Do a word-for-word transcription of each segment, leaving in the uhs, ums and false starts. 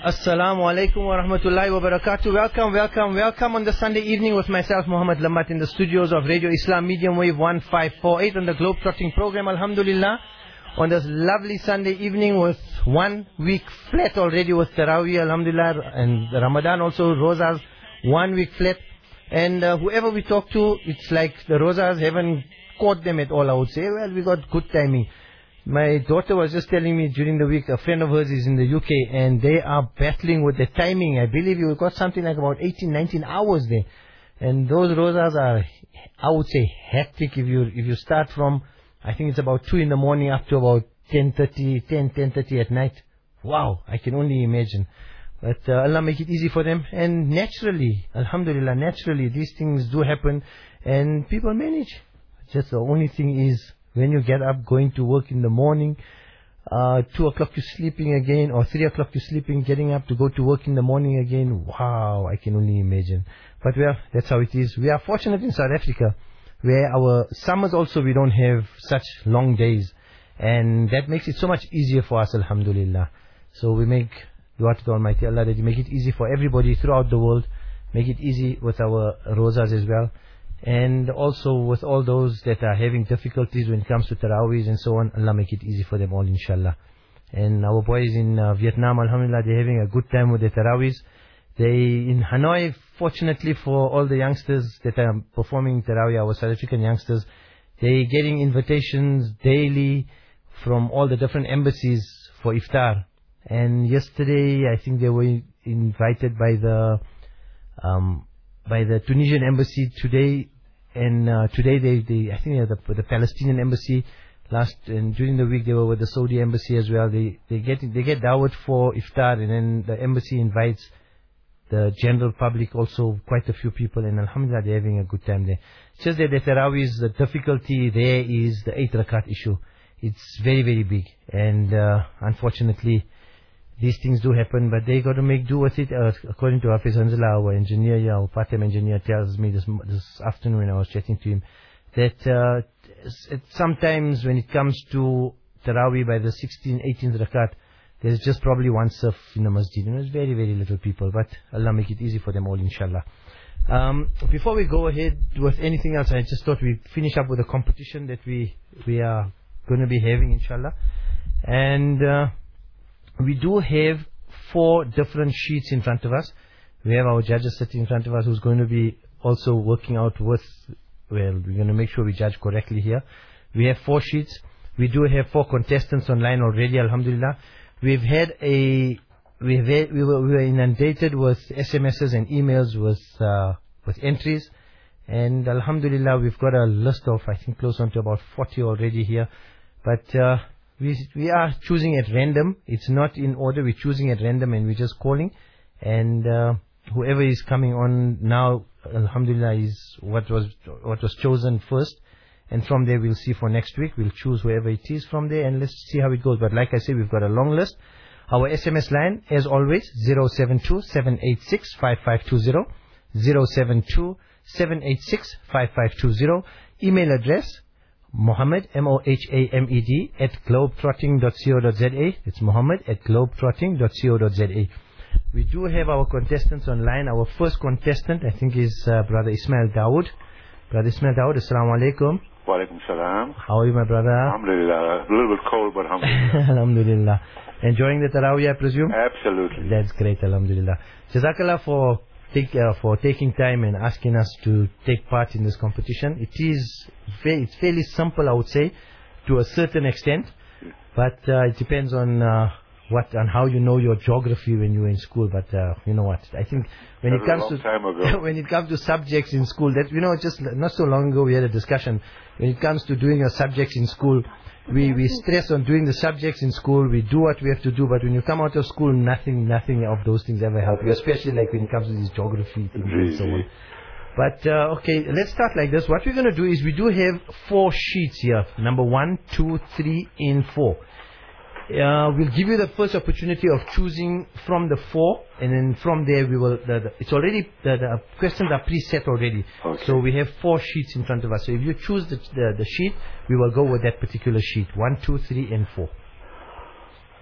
Assalamu alaikum wa rahmatullahi wa barakatuh. Welcome, welcome, welcome on the Sunday evening with myself, Muhammad Lambat, in the studios of Radio Islam Medium Wave one five four eight on the Globe-Trotting program, alhamdulillah. On this lovely Sunday evening with one week flat already with Taraweeh, alhamdulillah, and Ramadan also, Rosas, one week flat. And uh, whoever we talk to, it's like the Rosas haven't caught them at all, I would say. Well, we got good timing. My daughter was just telling me during the week, a friend of hers is in the U K and they are battling with the timing. I believe you got something like about eighteen, nineteen hours there. And those Rosas are, I would say, hectic. If you if you start from, I think it's about two in the morning up to about ten thirty, ten, ten thirty at night. Wow, I can only imagine. But uh, Allah make it easy for them. And naturally, alhamdulillah, naturally, these things do happen and people manage. Just the only thing is, when you get up, going to work in the morning, uh, two o'clock you're sleeping again, or three o'clock you're sleeping, getting up to go to work in the morning again. Wow, I can only imagine. But well, that's how it is. We are fortunate in South Africa, where our summers also we don't have such long days. And that makes it so much easier for us, alhamdulillah. So we make dua to the Almighty Allah that you make it easy for everybody throughout the world. Make it easy with our rosas as well. And also with all those that are having difficulties when it comes to Taraweehs and so on, Allah make it easy for them all, inshallah. And our boys in uh, Vietnam, alhamdulillah, they're having a good time with the Taraweehs. They, in Hanoi, fortunately for all the youngsters that are performing Taraweeh, our South African youngsters, they're getting invitations daily from all the different embassies for iftar. And yesterday, I think they were invited by the, um, by the Tunisian embassy today. And uh, today, they, they, I think the, the Palestinian embassy. Last and during the week, they were with the Saudi embassy as well. They they get they get dawat for iftar, and then the embassy invites the general public, also quite a few people. And alhamdulillah, they're having a good time there. It's just that the Taraweehs, the difficulty there is the eight rakat issue. It's very very big, and uh, unfortunately, these things do happen, but they got to make do with it. Uh, according to Hafiz Hanzala, our engineer, yeah, our part-time engineer, tells me this this afternoon when I was chatting to him that uh, it, sometimes when it comes to Taraweeh by the sixteenth, eighteenth rakat, there's just probably one surf in the masjid. You know, it's very, very little people, but Allah make it easy for them all, inshallah. Um, before we go ahead with anything else, I just thought we'd finish up with a competition that we we are going to be having, inshallah. And Uh, we do have four different sheets in front of us. We have our judges sitting in front of us who's going to be also working out with, well, we're going to make sure we judge correctly here. We have four sheets. We do have four contestants online already, alhamdulillah. We've had a, we've had, we, were, we were inundated with S M Ses and emails with, uh, with entries. And alhamdulillah, we've got a list of, I think, close on to about forty already here. But, uh, We, we are choosing at random. It's not in order. We're choosing at random and we're just calling. And uh, whoever is coming on now, alhamdulillah, is what was what was chosen first. And from there we'll see for next week. We'll choose whoever it is from there and let's see how it goes. But like I say, we've got a long list. Our S M S line, as always, zero seven two, seven eight six, five five two zero. zero seven two, seven eight six, five five two zero. Email address, Mohammed, M O H A M E D, at globetrotting dot co dot za. It's Mohammed at globetrotting dot co dot za. We do have our contestants online. Our first contestant, I think, is uh, Brother Ismail Dawood. Brother Ismail Dawood, Assalamu alaikum. Wa alaikum salam. How are you, my brother? Alhamdulillah. A little bit cold, but alhamdulillah. Alhamdulillah. Enjoying the Taraweeh, I presume? Absolutely. That's great, alhamdulillah. Jazakallah for Take, uh, for taking time and asking us to take part in this competition. It is very, it's fairly simple, I would say, to a certain extent, but uh, it depends on uh, what and how you know your geography when you were in school. But uh, you know what? I think when that it comes to when it comes to subjects in school, that you know, just not so long ago we had a discussion. When it comes to doing your subjects in school, we we stress on doing the subjects in school. We do what we have to do, but when you come out of school, nothing nothing of those things ever help you, especially like when it comes to these geography things and so on. But uh, okay, let's start like this. What we're going to do is we do have four sheets here. Number one, two, three, and four. Uh, we'll give you the first opportunity of choosing from the four, and then from there we will. The, the, it's already the, the questions are preset already, okay. So we have four sheets in front of us. So if you choose the, the the sheet, we will go with that particular sheet. One, two, three, and four.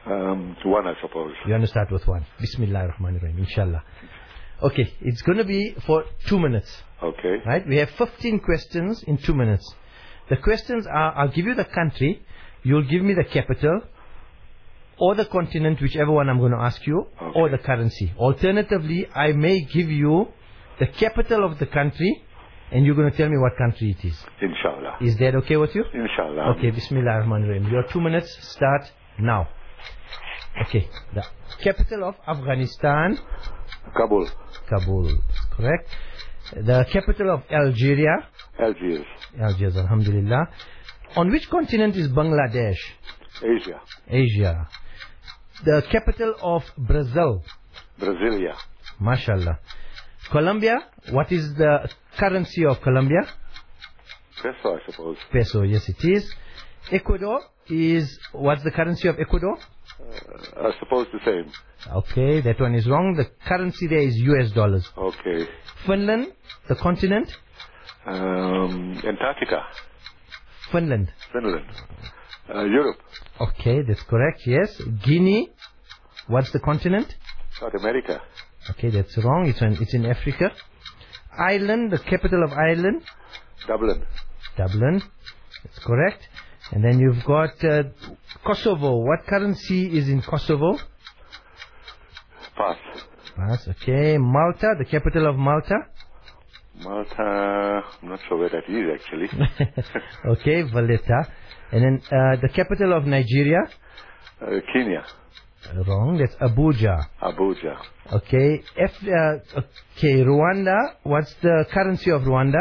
Um, one, I suppose. You want to start with one. Bismillah ar-Rahman ar-Rahim, inshallah. Okay, it's going to be for two minutes. Okay. Right? We have fifteen questions in two minutes. The questions are, I'll give you the country, you'll give me the capital, or the continent, whichever one I'm going to ask you, okay. or the currency. Alternatively, I may give you the capital of the country, and you're going to tell me what country it is. Inshallah. Is that okay with you? Inshallah. Okay, Bismillah ar-Rahman ar-Rahim. Your two minutes start now. Okay, the capital of Afghanistan. Kabul. Kabul, correct. The capital of Algeria. Algiers. Algiers, alhamdulillah. On which continent is Bangladesh? Asia. Asia. The capital of Brazil. Brasilia. MashaAllah. Colombia, what is the currency of Colombia? Peso, I suppose. Peso, yes it is. Ecuador is, what's the currency of Ecuador? Uh, I suppose the same. Okay, that one is wrong. The currency there is U S dollars. Okay. Finland, the continent? Um, Antarctica. Finland. Finland. Uh, Europe. Okay, that's correct, yes. Guinea, what's the continent? South America. Okay, that's wrong. It's in, it's in Africa. Ireland, the capital of Ireland? Dublin. Dublin, that's correct. And then you've got uh, Kosovo. What currency is in Kosovo? Pass. Pass, okay. Malta, the capital of Malta? Malta, I'm not sure where that is actually. Okay, Valletta. And then uh, the capital of Nigeria? Uh, Kenya. Wrong, that's Abuja. Abuja. Okay, F, uh, okay, Rwanda, what's the currency of Rwanda?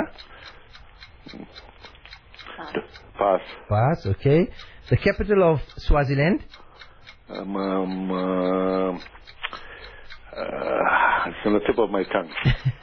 Pass. Pass, okay. The capital of Swaziland? Um, um, uh, uh, it's on the tip of my tongue.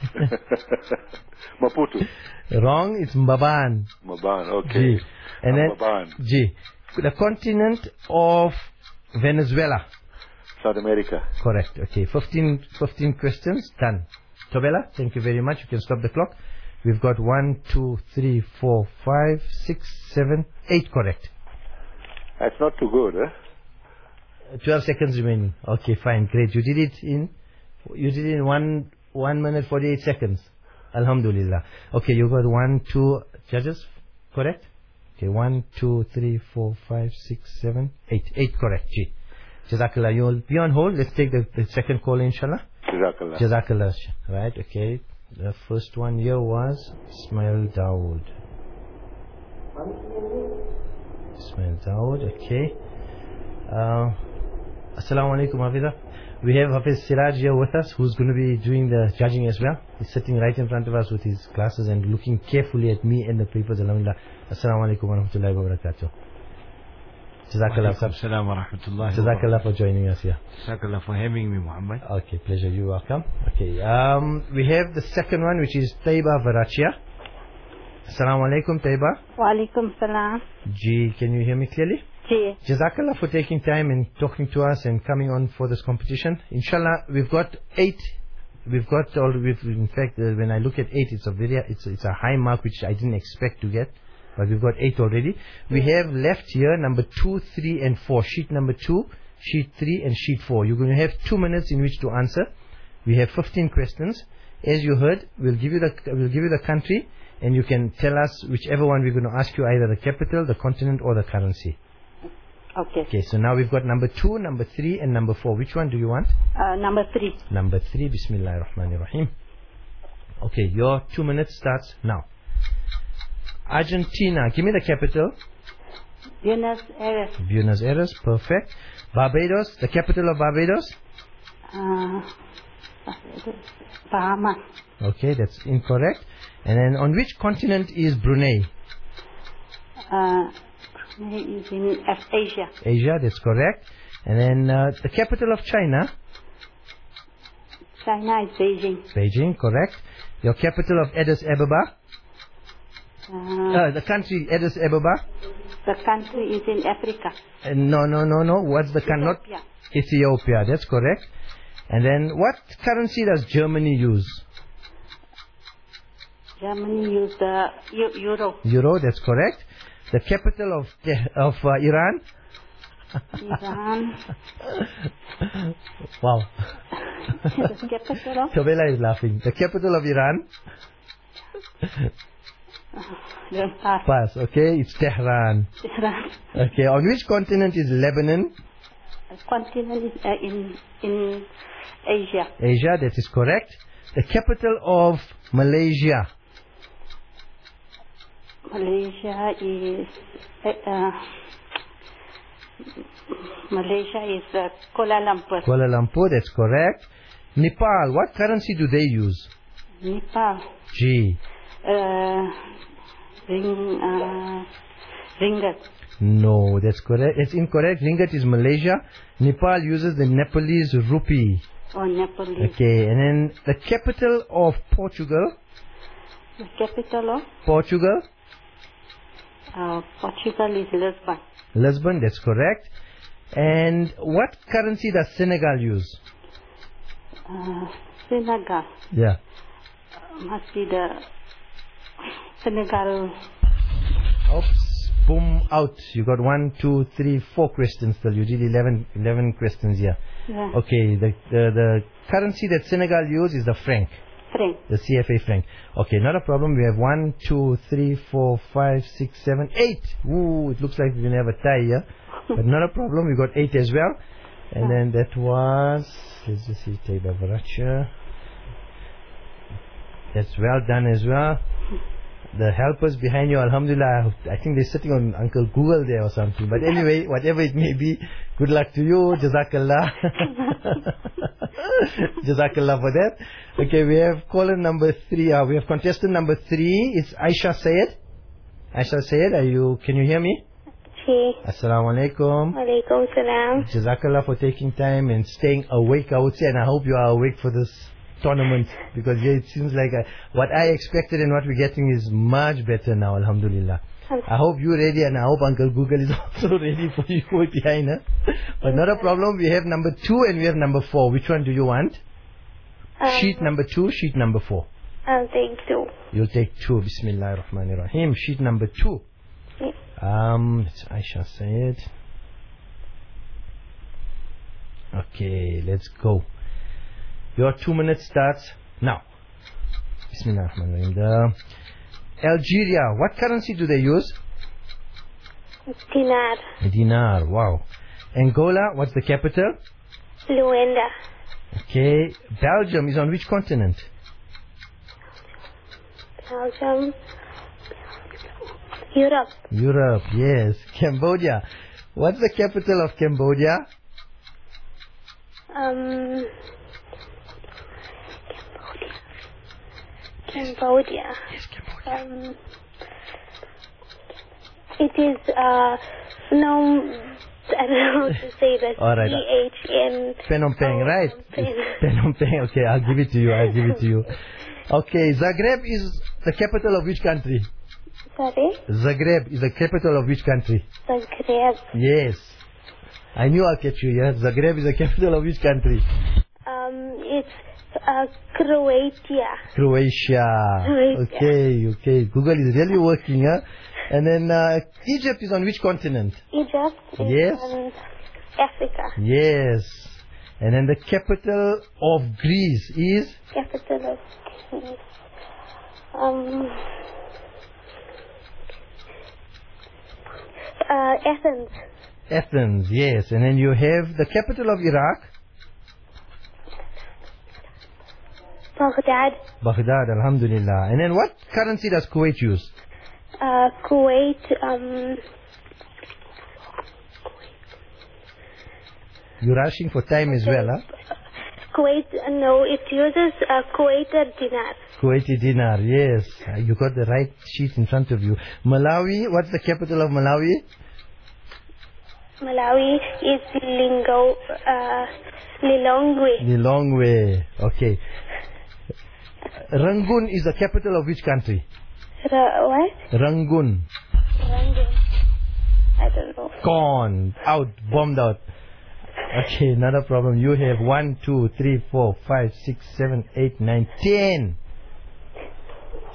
Maputo. Wrong, it's Mbaban. Maban, okay. G. And then Maban. G. The continent of Venezuela. South America. Correct. Okay, fifteen, fifteen questions done. Tobela, thank you very much. You can stop the clock. We've got one, two, three, four, five, six, seven, eight correct. That's not too good, eh? Twelve seconds remaining. Okay, fine, great. You did it in, you did it in one, one minute forty-eight seconds. Alhamdulillah. Okay, you got one, two judges, correct? Okay, one, two, three, four, five, six, seven, eight. Eight correct. G. Jazakallah. You'll be on hold. Let's take the, the second call, inshallah. Jazakallah. Jazakallah. Right, okay. The first one here was Ismail Dawood. Ismail Dawood, okay. Uh, Assalamu alaikum, Hafiza. We have Hafiz Siraj here with us, who's going to be doing the judging as well. He's sitting right in front of us with his glasses and looking carefully at me and the papers. Alhamdulillah. Assalamu alaikum wa rahmatullahi wa barakatuh. Jazakallah. Assalamu wa rahmatullahi. Jazakallah for joining us here. Jazakallah for having me, Muhammad. Okay, pleasure. You're welcome. Okay, um, we have the second one, which is Taiba Varachia. Assalamu alaikum, Taiba. Wa alaikum salam. G, can you hear me clearly? Ji. Jazakallah for taking time and talking to us and coming on for this competition. Inshallah, we've got eight. We've got all. We've, in fact, uh, when I look at eight, it's a very, it's it's a high mark which I didn't expect to get. But we've got eight already. We have left here number two, three, and four. Sheet number two, sheet three, and sheet four. You're going to have two minutes in which to answer. We have fifteen questions. As you heard, we'll give you the we'll give you the country, and you can tell us whichever one we're going to ask you, either the capital, the continent, or the currency. Okay. Okay. So now we've got number two, number three, and number four. Which one do you want? Uh, number three. Number three. Bismillahir Rahmanir Rahim. Okay. Your two minutes starts now. Argentina, give me the capital. Buenos Aires. Buenos Aires, perfect. Barbados, the capital of Barbados. Uh, Bahamas. Okay, that's incorrect. And then on which continent is Brunei? Uh, is in Asia. Asia, that's correct. And then uh, the capital of China? China is Beijing. Beijing, correct. Your capital of Addis Ababa? Uh, Uh, the country, Addis Ababa? the country is in Africa. Uh, no, no, no, no. What's the country? Not Ethiopia. Ethiopia, that's correct. And then what currency does Germany use? Germany use the eu- euro. Euro, that's correct. The capital of of uh, Iran? Iran. Wow. The capital of Tabela is laughing. The capital of Iran? Don't pass. Pass. Okay, it's Tehran. Iran. Okay, on which continent is Lebanon? Continent is uh, in in Asia. Asia, that is correct. The capital of Malaysia? Malaysia is uh, uh, Malaysia is uh, Kuala Lumpur. Kuala Lumpur, that's correct. Nepal, what currency do they use? Nepal. G. Uh, ring, uh, ringgit. No, that's correct. It's incorrect. Ringgit is Malaysia. Nepal uses the Nepalese rupee. Or Nepalese. Okay, and then the capital of Portugal? The capital of Portugal? uh, Portugal is Lisbon. Lisbon, that's correct. And what currency does Senegal use? Uh, Senegal. Yeah. Must be the Senegal. Oops, boom, out. You got one, two, three, four questions still. You did eleven, eleven questions here. Yeah. Okay, the, the, the currency that Senegal use is the franc. Franc. The C F A franc. Okay, not a problem. We have one, two, three, four, five, six, seven, eight. Ooh, it looks like we're going to have a tie here. But not a problem. We got eight as well. And then that was, let's just see, take the Varacha. That's well done as well. The helpers behind you, alhamdulillah, I think they're sitting on Uncle Google there or something. But anyway, whatever it may be, good luck to you. Jazakallah. Jazakallah for that. Okay, we have caller number three. Uh, we have contestant number three. It's Aisha Sayed. Aisha Sayed, are you, can you hear me? Ji. Assalamu alaikum. Walaikum salam. Jazakallah for taking time and staying awake, I would say, and I hope you are awake for this tournament, because yeah, it seems like uh, what I expected and what we're getting is much better now, alhamdulillah. I hope you're ready, and I hope Uncle Google is also ready for you behind her. But not a problem, we have number two and we have number four. Which one do you want? Um, Sheet number two, sheet number four. I'll take two. You'll take two, Bismillah ar-Rahman ar-Rahim. Sheet number two. Yeah. Um, it's Aisha Sayed. Okay, let's go. Your two minutes starts now. Bismillah ar-Rahman ar-Rahim. The Algeria, what currency do they use? Dinar. Dinar, wow. Angola, what's the capital? Luanda. Okay. Belgium is on which continent? Belgium. Europe. Europe, yes. Cambodia. What's the capital of Cambodia? Um. Cambodia. Yes, Cambodia. Um. It is uh no. I don't know how to say that. All right. P H N. Phnom Penh, right? Phnom Penh. Okay, I'll give it to you. I'll give it to you. Okay, Zagreb is the capital of which country? Sorry? Zagreb is the capital of which country? Zagreb. Yes. I knew I'll catch you, yeah? Zagreb is the capital of which country? Um, it's uh, Croatia. Croatia. Croatia. Okay, okay. Google is really working, huh? And then uh, Egypt is on which continent? Egypt is Yes. on Africa. Yes. And then the capital of Greece is? Capital of Greece. Um, uh, Athens. Athens, yes. And then you have the capital of Iraq? Baghdad. Baghdad, alhamdulillah. And then what currency does Kuwait use? Uh, Kuwait. Um, You're rushing for time as well, huh? Kuwait. Uh, no, it uses uh, Kuwaiti dinar. Kuwaiti dinar, yes. Uh, You got the right sheet in front of you. Malawi, what's the capital of Malawi? Malawi is Lingo. Uh, Lilongwe. Lilongwe. Okay. Rangoon is the capital of which country? Ra- what? Rangoon. Rangoon. I don't know. Gone. Out. Bombed out. Okay, not a problem. You have one, two, three, four, five, six, seven, eight, nine, ten.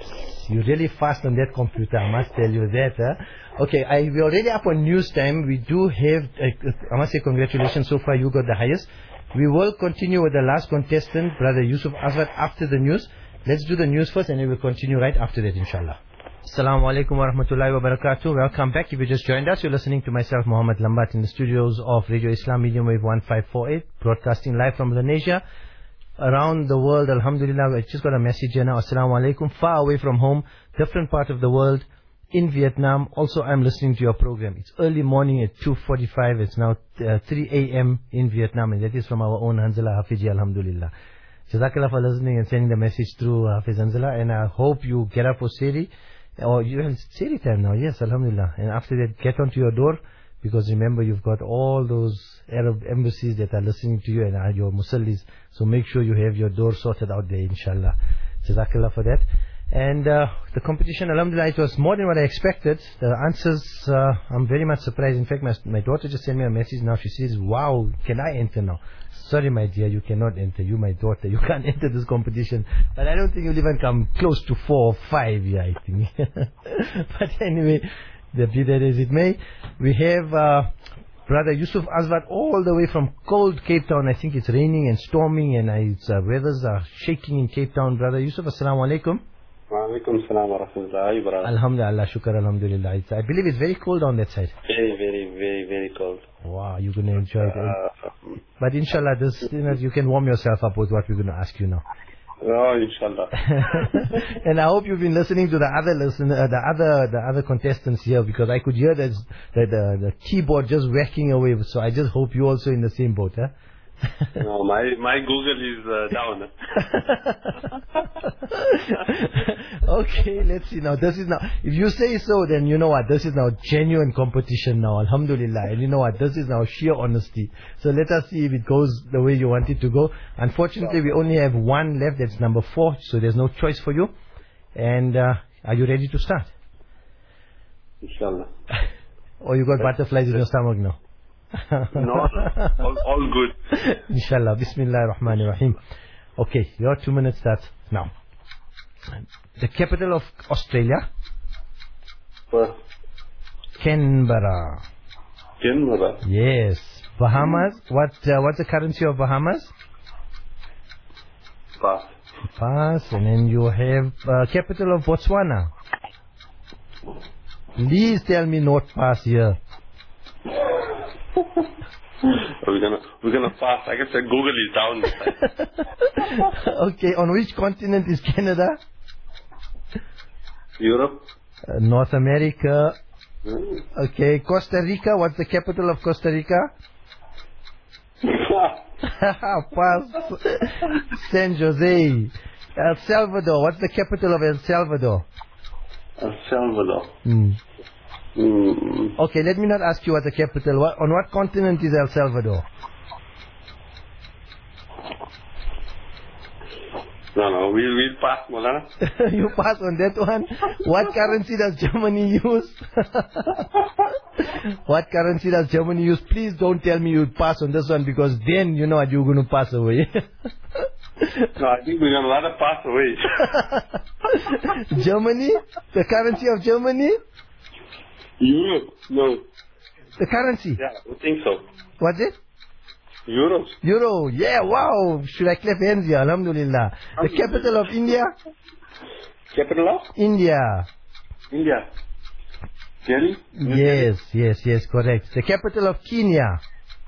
you're really fast on that computer, I must tell you that. Huh? Okay, I, we're already up on news time. We do have, uh, I must say congratulations, so far you got the highest. We will continue with the last contestant, Brother Yusuf Aswad, after the news. Let's do the news first and then we'll continue right after that, inshallah. Assalamu alaikum wa rahmatullahi wa barakatuh. Welcome back. If you just joined us, you're listening to myself, Muhammad Lambat, in the studios of Radio Islam Medium Wave one five four eight, broadcasting live from Indonesia. Around the world, alhamdulillah, I just got a message here now, assalamu alaikum, far away from home, different part of the world, in Vietnam. Also, I'm listening to your program. It's early morning at two forty-five, it's now uh, three a m in Vietnam, and that is from our own Hanzala Hafiji, alhamdulillah. Jazakallah for listening and sending the message through Hafiz Hanzala, and I hope you get up for Seri. Oh, you have Seri time now, yes, alhamdulillah. And after that, get onto your door, because remember, you've got all those Arab embassies that are listening to you and are your musallis. So make sure you have your door sorted out there, inshallah. Jazakallah for that. And uh, the competition, alhamdulillah, it was more than what I expected. The answers, uh, I'm very much surprised. In fact, my, my daughter just sent me a message now. She says, wow, can I enter now? Sorry, my dear, you cannot enter. You, my daughter, you can't enter this competition. But I don't think you'll even come close to four or five, yeah, I think. But anyway, be that as it may, we have uh, Brother Yusuf Aswad all the way from cold Cape Town. I think it's raining and storming and uh, its uh, weathers are shaking in Cape Town. Brother Yusuf, assalamu alaikum. Wa alaikum salam wa rahmatullahi wa barakatuh. Alhamdulillah, shukr, alhamdulillah. It's, I believe it's very cold on that side. Very, very, very, very cold. Wow, you're going to enjoy it. Uh, but inshallah, this, you know, you can warm yourself up with what we're going to ask you now. Oh, inshallah. And I hope you've been listening to the other listen, uh, the other, the other contestants here, because I could hear that the, the the keyboard just whacking away. So I just hope you also in the same boat, huh? No, my my Google is uh, down. Okay, let's see now. This is now. If you say so, then you know what? This is now genuine competition now. Alhamdulillah. And you know what? This is now sheer honesty. So let us see if it goes the way you want it to go. Unfortunately, we only have one left. That's number four. So there's no choice for you. And uh, are you ready to start? Inshallah. Or you got butterflies in your stomach now? No, all, all good. Inshallah. Bismillah ar-Rahman ar-Rahim. Okay, your two minutes starts now. The capital of Australia? What? Canberra. Canberra. Yes. Bahamas? What? Uh, what's the currency of Bahamas? Pass. Pass. And then you have uh, capital of Botswana. Please tell me not pass here. We're gonna we're gonna pass. Like I said, Google is down. Okay, on which continent is Canada? Europe. Uh, North America. Mm. Okay, Costa Rica. What's the capital of Costa Rica? Pass. San Jose. El Salvador. What's the capital of El Salvador? El Salvador. Mm. Mm. Okay, let me not ask you what the capital. What, on what continent is El Salvador? No, no, we'll, we'll pass, Molana. You pass on that one. What currency does Germany use? What currency does Germany use? Please don't tell me you pass on this one, because then you know what, you're going to pass away. No, I think we're going to let it pass away. Germany? The currency of Germany? Europe? No. The currency? Yeah, I think so. What's it? Euros. Euro. Yeah, wow. Should I clap hands here? Alhamdulillah. The capital of India? Capital of? India. India. Delhi? Yes, yes, yes, correct. The capital of Kenya?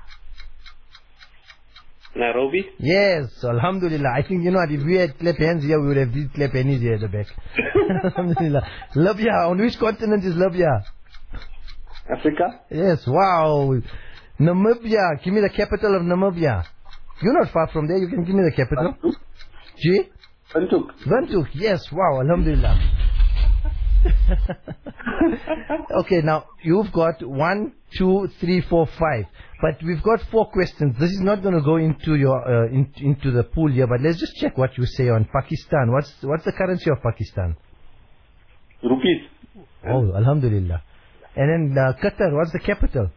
Nairobi? Yes, Alhamdulillah. I think, you know what, if we had clap hands here, we would have these clap hands here at the back. Alhamdulillah. Libya. On which continent is Libya? Africa? Yes, wow. Namibia. Give me the capital of Namibia. You're not far from there. You can give me the capital. G? Windhoek. Windhoek. Yes, wow. Alhamdulillah. Okay, now you've got one, two, three, four, five. But we've got four questions. This is not going to go into your uh, in, into the pool here. But let's just check what you say on Pakistan. What's what's the currency of Pakistan? Rupees. Oh, Alhamdulillah. And then uh, Qatar. What's the capital?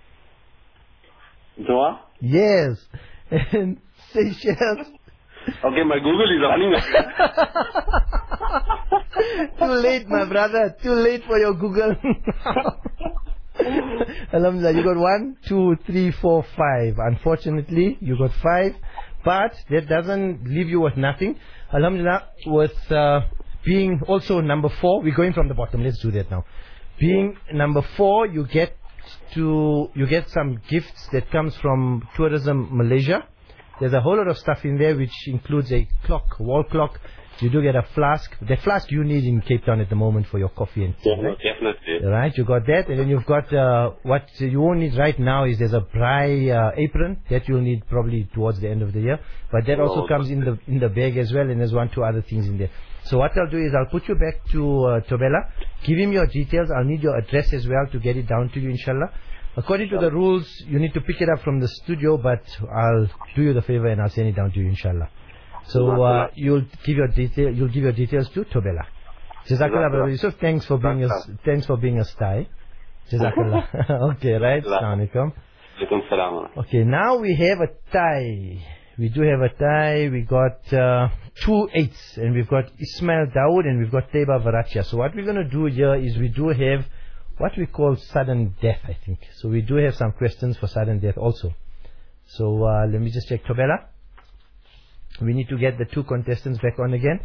Doha? Yes. And Seychelles. Okay, my Google is running. Too late, my brother. Too late for your Google. Alhamdulillah, you got one, two, three, four, five. Unfortunately, you got five. But that doesn't leave you with nothing. Alhamdulillah, with uh, being also number four, we're going from the bottom. Let's do that now. Being number four, you get to you get some gifts that comes from Tourism Malaysia. There's a whole lot of stuff in there, which includes a clock, wall clock. You do get a flask. The flask you need in Cape Town at the moment for your coffee and tea, right? Definitely. Right, you got that. And then you've got, uh, what you won't need right now is there's a Braai uh, apron that you'll need probably towards the end of the year. But that also Oh, comes in the in the bag as well, and there's one, two other things in there. So what I'll do is I'll put you back to uh, Tobela. Give him your details. I'll need your address as well to get it down to you, inshallah. According to the rules, you need to pick it up from the studio, but I'll do you the favor and I'll send it down to you, inshallah. So uh, you'll give your detail. You'll give your details to Tobela. Jazakallah, brother Yusuf. Thanks for being a thanks for being a star. Jazakallah. Okay, right. Assalamu alaikum. Alaikum salam. Okay, now we have a tie. We do have a tie. We got uh, two eights, and we've got Ismail Dawood, and we've got Teba Varachia. So what we're going to do here is we do have what we call sudden death, I think. So we do have some questions for sudden death also. So uh, let me just check. Tobela, we need to get the two contestants back on again.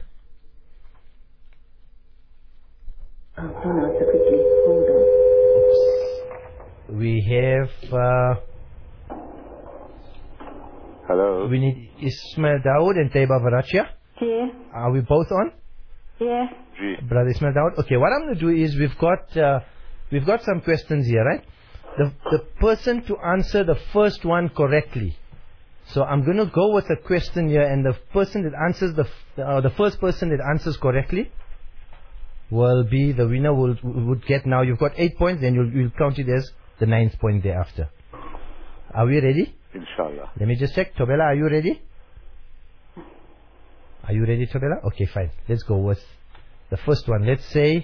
Oh, don't answer quickly. Hold on. We have... Uh, Hello. We need Ismail Dawood and Teba Varachia. Yeah. Are we both on? Yeah. G. Brother Ismail Dawood. Okay, what I'm going to do is we've got uh, we've got some questions here, right? The the person to answer the first one correctly. So I'm going to go with a question here, and the person that answers the f- uh, the first person that answers correctly will be the winner. Will would get now. You've got eight points, then you'll you'll count it as the ninth point thereafter. Are we ready? Inshallah. Let me just check. Tobela, are you ready? Are you ready, Tobela? Okay, fine. Let's go with the first one. Let's say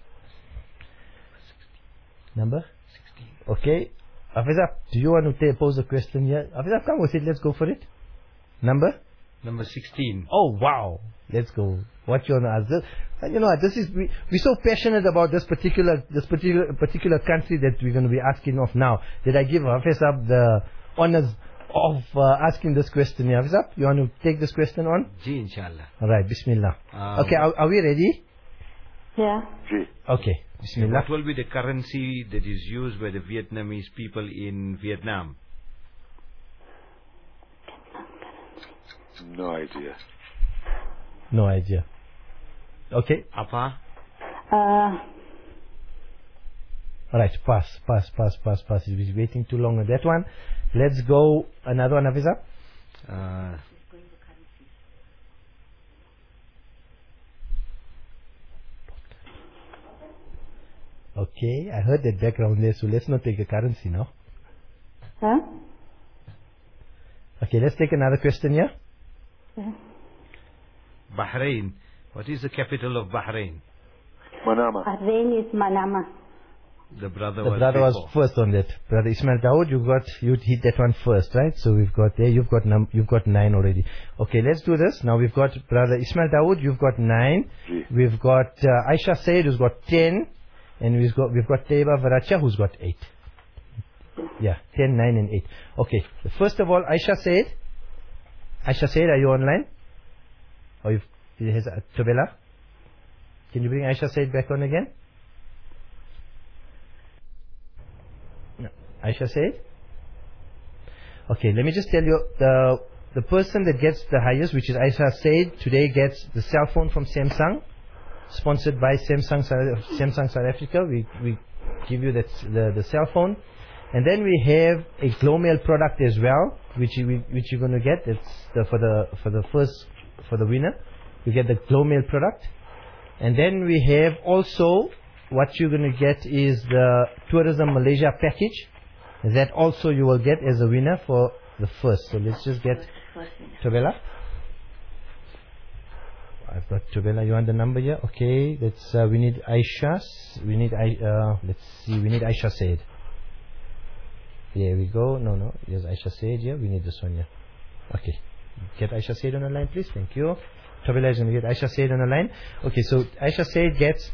number sixteen. Okay. Afizah, do you want to pose a question here? Afizah, come with it. Let's go for it. Number? Number sixteen. Oh, wow. Let's go. What you want to ask? This, and you know what? This is we we're so passionate about this particular this particular particular country that we're going to be asking of now. That I give Afizah the honors of uh, asking this question here. Afizah, you want to take this question on? Ji, inshallah. All right. Bismillah. Um, okay. Are, are we ready? Yeah. G. Okay. Bismillah. What will be the currency that is used by the Vietnamese people in Vietnam? No idea. No idea. Okay. Apa? Uh, All right. Pass. Pass. Pass. Pass. Pass. He's waiting too long on that one. Let's go another one, Afizah. Uh, Okay, I heard that background there, so let's not take a currency now. huh? Okay, let's take another question here. Yeah. Bahrain. What is the capital of Bahrain? Manama. Bahrain is Manama. The brother The was brother was before. first on that. Brother Ismail Dawood, you got you hit that one first, right? So we've got there. You've got num. You've got nine already. Okay, let's do this. Now we've got brother Ismail Dawood. You've got nine. G. We've got uh, Aisha Said, who's got ten, and we've got we've got Teba Varachia, who's got eight. Yeah, ten, nine, and eight. Okay. First of all, Aisha Said. Aisha Said, are you online? Or you've, has uh, Tobela? Can you bring Aisha Said back on again? No. Aisha Said? Okay, let me just tell you, the the person that gets the highest, which is Aisha Said, today gets the cell phone from Samsung, sponsored by Samsung South- Samsung South Africa. We we give you that the the cell phone, and then we have a Glowmail product as well, which you which you're going to get. It's the, for the for the first for the winner. You get the Glowmail product, and then we have also what you're going to get is the Tourism Malaysia package. That also you will get as a winner for the first. So let's just get Tobela. I've got Tobela. You want the number here? Okay. Let's. Uh, we need Aisha. We need. I. Uh, let's see. We need Aisha Said. Here we go. No, no. There's Aisha Said here. We need this one here. Okay. Get Aisha Said on the line, please. Thank you. Tabila is going to get Aisha Said on the line. Okay, so Aisha Said gets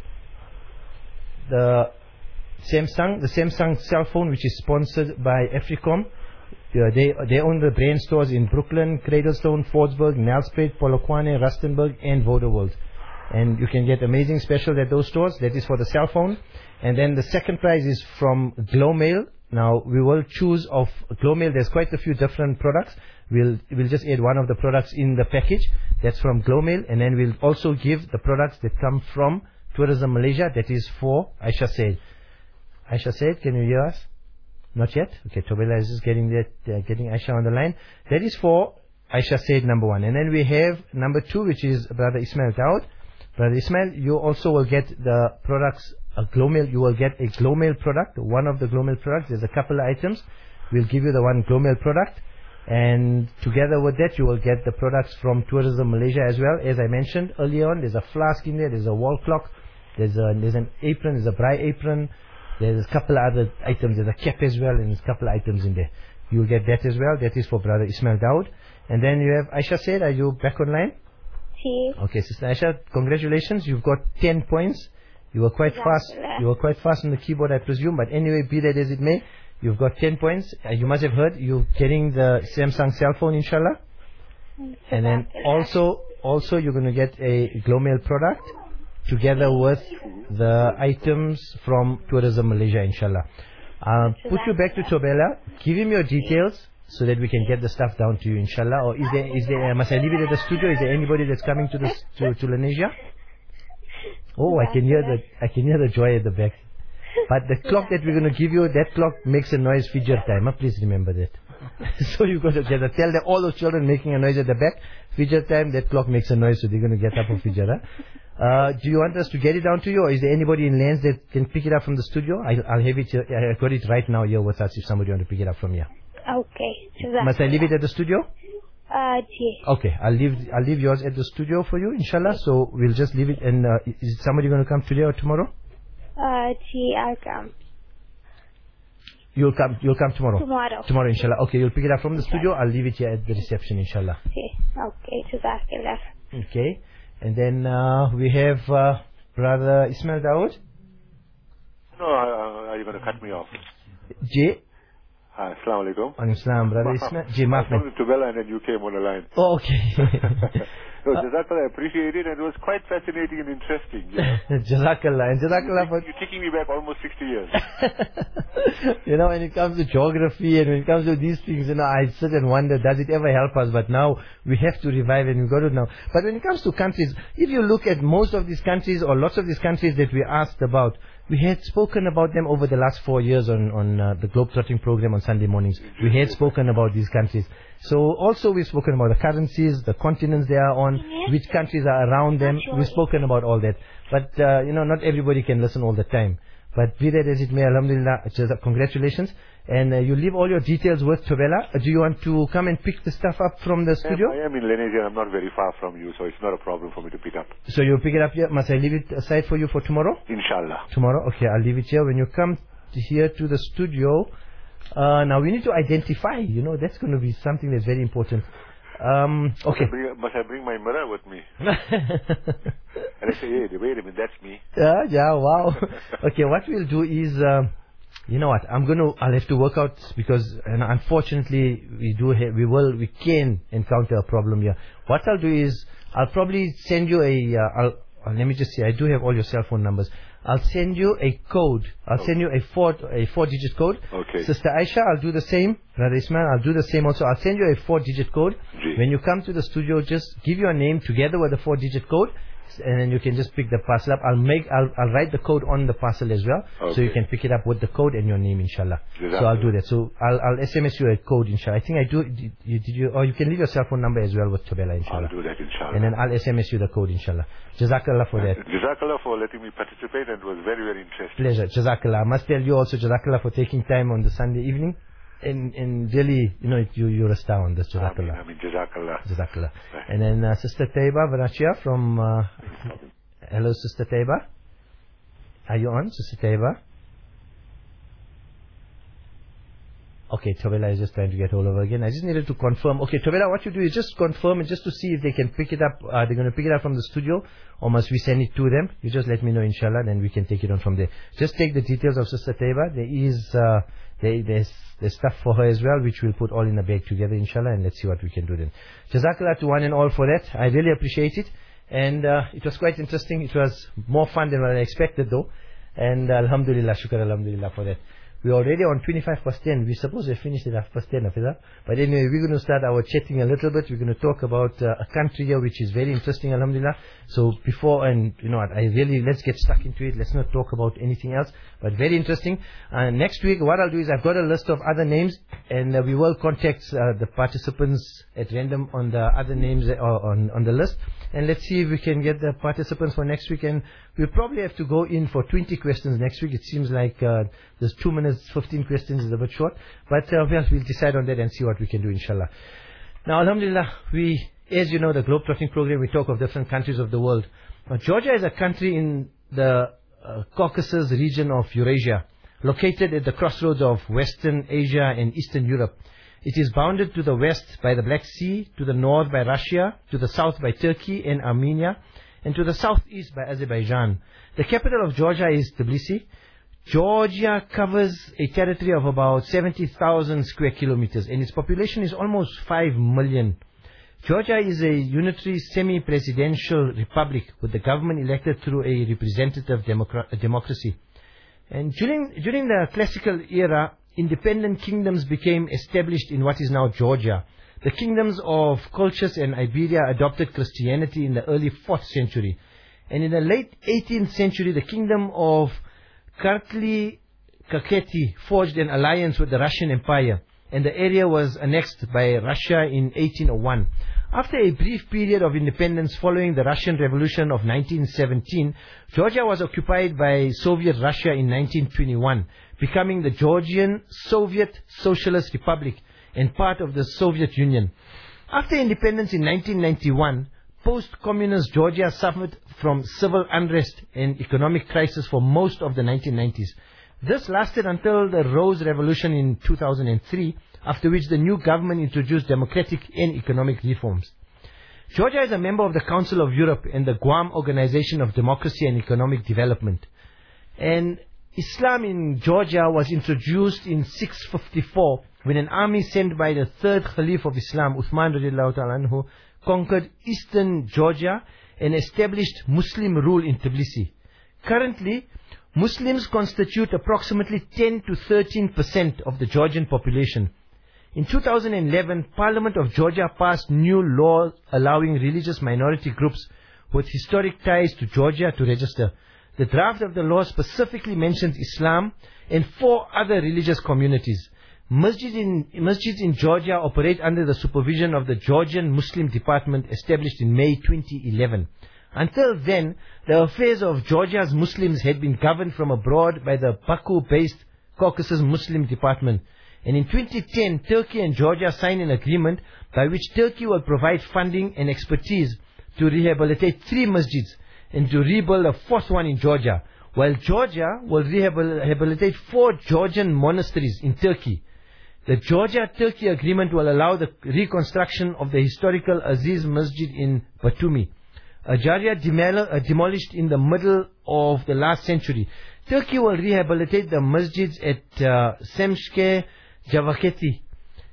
the Samsung, the Samsung cell phone, which is sponsored by Africom. Uh, they they own the brand stores in Brooklyn, Cradlestone, Fordsburg, Nelspruit, Polokwane, Rustenburg, and Voderworld. And you can get amazing specials at those stores. That is for the cell phone. And then the second prize is from Glowmail. Now we will choose of Glowmail. There's quite a few different products. We'll we'll just add one of the products in the package. That's from Glowmail, and then we'll also give the products that come from Tourism Malaysia. That is for Aisha Said. Aisha Said, can you hear us? Not yet? Okay, Tobela is just getting that, uh, getting Aisha on the line. That is for Aisha Said, number one. And then we have number two, which is Brother Ismail Daud. Brother Ismail, you also will get the products, a Glowmail, you will get a Glowmail product, one of the Glowmail products. There's a couple of items. We'll give you the one Glowmail product. And together with that, you will get the products from Tourism Malaysia as well. As I mentioned earlier on, there's a flask in there, there's a wall clock, there's a, there's an apron, there's a braai apron. There's a couple of other items. There's a cap as well, and there's a couple of items in there. You'll get that as well. That is for Brother Ismail Daud. And then you have Aisha Said. Are you back online? Yes. Okay, Sister Aisha, congratulations. You've got ten points. You were quite fast. You were quite fast on the keyboard, I presume. But anyway, be that as it may, you've got ten points. Uh, you must have heard you're getting the Samsung cell phone, inshallah. And then also, also you're going to get a Glowmail product, together with the items from Tourism Malaysia, inshallah. Uh, put you back to Tobela, give him your details so that we can get the stuff down to you, inshallah. Or is there, is there, uh, must I leave it at the studio? Is there anybody that's coming to this, to, to Lenasia? Oh, I can hear the, I can hear the joy at the back. But the clock that we're going to give you, that clock makes a noise Fijr time. Huh? Please remember that. So you've got to get a, tell them all those children making a noise at the back. Fijr time, that clock makes a noise, so they're going to get up for Fijr. Huh? Uh, do you want us to get it down to you, or is there anybody in Lens that can pick it up from the studio? I, I'll have it here. I got it right now here with us if somebody wants to pick it up from here. Okay. Must I leave it at the studio? Uh, yes. Okay, I'll leave I'll leave yours at the studio for you, inshallah. So we'll just leave it. And uh, is somebody going to come today or tomorrow? Uh, gee, I'll come. You'll come. You'll come tomorrow. Tomorrow. Tomorrow, inshallah. Okay, you'll pick it up from the studio. I'll leave it here at the reception, inshallah. Okay. Okay. Jazakallah. Okay. And then uh, we have uh, Brother Ismail Daud. No, uh, are you going to cut me off? J. Hi, Assalamu alaikum. On Islam, Brother Ismail. J. Maaf. I was talking to Bella and then you came on the line. Oh, okay. So, Jazakallah, I appreciate it, and it was quite fascinating and interesting. You know? Jazakallah. And Jazakallah for... You're taking me back almost sixty years. You know, when it comes to geography and when it comes to these things, you know, I sit and wonder, does it ever help us? But now we have to revive it and we've got to know. But when it comes to countries, if you look at most of these countries or lots of these countries that we asked about, we had spoken about them over the last four years on, on uh, the Globetrotting program on Sunday mornings. We had spoken about these countries. So also we've spoken about the currencies, the continents they are on, which countries are around them. We've spoken about all that. But, uh, you know, not everybody can listen all the time. But be that as it may, alhamdulillah, congratulations. And uh, you leave all your details with Tobela. Uh, do you want to come and pick the stuff up from the studio? I am in Lenasia. I'm not very far from you, so it's not a problem for me to pick up. So you'll pick it up here. Must I leave it aside for you for tomorrow? Inshallah. Tomorrow? Okay, I'll leave it here. When you come to here to the studio, uh, now we need to identify, you know, that's going to be something that's very important. Um, okay. Must I, bring, must I bring my mirror with me? And I say, hey, wait a minute, that's me. Yeah, yeah, wow. Okay, what we'll do is, uh, you know what, I'm going to, I'll have to work out because and unfortunately we do have, we will, we can encounter a problem here. What I'll do is, I'll probably send you a, uh, I'll, uh, let me just see, I do have all your cell phone numbers. I'll send you a code. I'll okay. send you a four, a four digit code. Okay. Sister Aisha, I'll do the same. Brother Ismail, I'll do the same also. I'll send you a four digit code. Gee. When you come to the studio, just give your name together with the four digit code. And then you can just pick the parcel up. I'll make, I'll, I'll write the code on the parcel as well, okay. so you can pick it up with the code and your name, inshallah. Exactly. So I'll do that. So I'll, I'll S M S you a code, inshallah. I think I do. Did you, did you? Or you can leave your cell phone number as well with Tobela, inshallah. I'll do that, inshallah. And then I'll S M S you the code, inshallah. Jazakallah for that. Jazakallah for letting me participate, and it was very, very interesting. Pleasure. Jazakallah. I must tell you also, Jazakallah for taking time on the Sunday evening. And, and really, you know, you, you're a star on this, Jazakallah. I mean, Jazakallah. Jazakallah. Right. And then uh, Sister Taiba Vanachia from... Uh, hello, Sister Taiba. Are you on, Sister Taiba? Okay, Tobela is just trying to get hold of her again. I just needed to confirm. Okay, Tobela, what you do is just confirm it just to see if they can pick it up. Uh, they're going to pick it up from the studio, or must we send it to them? You just let me know, inshallah, then we can take it on from there. Just take the details of Sister Taiba. There is, uh, there, there's, there's stuff for her as well, which we'll put all in a bag together, inshallah, and let's see what we can do then. Jazakallah to one and all for that. I really appreciate it. And uh, it was quite interesting. It was more fun than what I expected, though. And uh, alhamdulillah, shukr alhamdulillah for that. We're already on twenty-five past ten. We're supposed to have finished at half past ten, Hafiza. But anyway, we're going to start our chatting a little bit. We're going to talk about uh, a country here which is very interesting, alhamdulillah. So before, and you know what, I really, let's get stuck into it. Let's not talk about anything else, but very interesting. Uh, next week, what I'll do is I've got a list of other names, and uh, we will contact uh, the participants at random on the other names uh, on, on the list. And let's see if we can get the participants for next week. And we'll probably have to go in for twenty questions next week. It seems like uh, there's two minutes, fifteen questions is a bit short. But uh, well, we'll decide on that and see what we can do, inshallah. Now, alhamdulillah, we, as you know, the Globetrotting program, we talk of different countries of the world. Now, Georgia is a country in the uh, Caucasus region of Eurasia, located at the crossroads of Western Asia and Eastern Europe. It is bounded to the west by the Black Sea, to the north by Russia, to the south by Turkey and Armenia, and to the southeast by Azerbaijan. The capital of Georgia is Tbilisi. Georgia covers a territory of about seventy thousand square kilometers, and its population is almost five million. Georgia is a unitary semi-presidential republic with the government elected through a representative democra- democracy. And during, during the classical era, independent kingdoms became established in what is now Georgia. The kingdoms of Colchis and Iberia adopted Christianity in the early fourth century. And in the late eighteenth century, the kingdom of Kartli-Kakheti forged an alliance with the Russian Empire, and the area was annexed by Russia in eighteen oh one. After a brief period of independence following the Russian Revolution of nineteen seventeen, Georgia was occupied by Soviet Russia in nineteen twenty-one, becoming the Georgian Soviet Socialist Republic and part of the Soviet Union. After independence in nineteen ninety-one, post-communist Georgia suffered from civil unrest and economic crisis for most of the nineteen nineties. This lasted until the Rose Revolution in two thousand three, after which the new government introduced democratic and economic reforms. Georgia is a member of the Council of Europe and the Guam Organization of Democracy and Economic Development. And Islam in Georgia was introduced in six fifty-four when an army sent by the third Caliph of Islam, Uthman radiallahu ta'ala anhu, conquered eastern Georgia and established Muslim rule in Tbilisi. Currently, Muslims constitute approximately ten to thirteen percent of the Georgian population. In two thousand eleven, Parliament of Georgia passed new laws allowing religious minority groups with historic ties to Georgia to register. The draft of the law specifically mentions Islam and four other religious communities. Masjids in, masjids in Georgia operate under the supervision of the Georgian Muslim Department established in May twenty eleven. Until then, the affairs of Georgia's Muslims had been governed from abroad by the Baku-based Caucasus Muslim Department. And in twenty ten, Turkey and Georgia signed an agreement by which Turkey will provide funding and expertise to rehabilitate three masjids and to rebuild a fourth one in Georgia, while Georgia will rehabilitate four Georgian monasteries in Turkey. The Georgia-Turkey agreement will allow the reconstruction of the historical Aziz Masjid in Batumi, a Jaria demolished in the middle of the last century. Turkey will rehabilitate the masjids at uh, Semshke, Javaketi,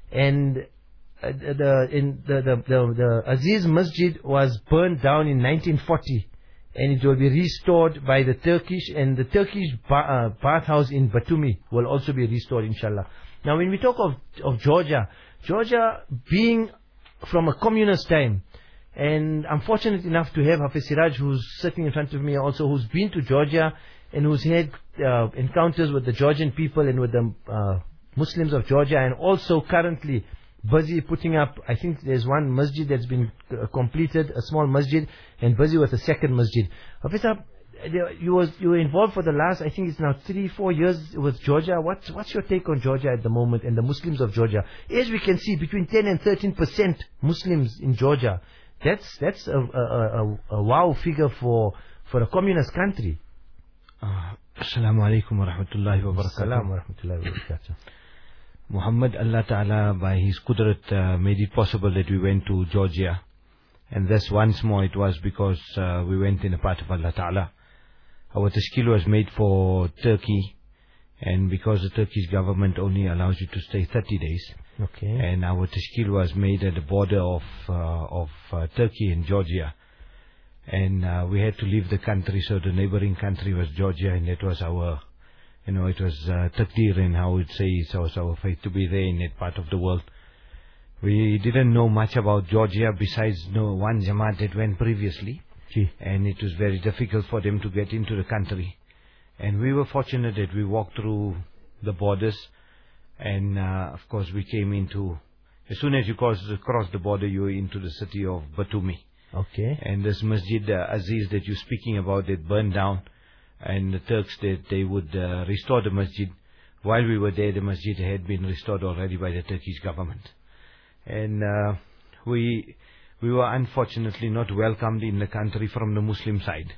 and uh, the, in the, the, the, the Aziz Masjid was burned down in nineteen forty, and it will be restored by the Turkish, and the Turkish ba uh, bathhouse in Batumi will also be restored, inshallah. Now, when we talk of, of Georgia, Georgia being from a communist time, and I'm fortunate enough to have Hafiz Siraj, who's sitting in front of me also, who's been to Georgia and who's had uh, encounters with the Georgian people and with the uh, Muslims of Georgia, and also currently busy putting up, I think there's one masjid that's been uh, completed, a small masjid, and busy with a second masjid. Hafiz, you, was, you were involved for the last, I think it's now three, four years with Georgia. What's, what's your take on Georgia at the moment and the Muslims of Georgia? As we can see, between ten and thirteen percent Muslims in Georgia. That's that's a, a, a, a wow figure for for a communist country. Uh, Assalamu alaikum wa rahmatullahi wa barakatuh. Assalamu wa rahmatullahi wa barakatuh. Muhammad, Allah Ta'ala, by His Qudrat, uh, made it possible that we went to Georgia. And thus once more it was because uh, we went in a part of Allah Ta'ala. Our tashkil was made for Turkey. And because the Turkish government only allows you to stay thirty days. Okay. And our tashkil was made at the border of, uh, of uh, Turkey and Georgia. And uh, we had to leave the country, so the neighboring country was Georgia, and that was our, you know, it was uh, taqdeer, and how we'd say it was our fate to be there in that part of the world. We didn't know much about Georgia besides no one Jamaat that went previously. Gee. And it was very difficult for them to get into the country. And we were fortunate that we walked through the borders, and uh, of course we came into, as soon as you cross, cross the border, you were into the city of Batumi. Okay. And this Masjid uh, Aziz that you're speaking about, that burned down, and the Turks, that they would uh, restore the masjid. While we were there, the masjid had been restored already by the Turkish government. And uh, we we were unfortunately not welcomed in the country from the Muslim side.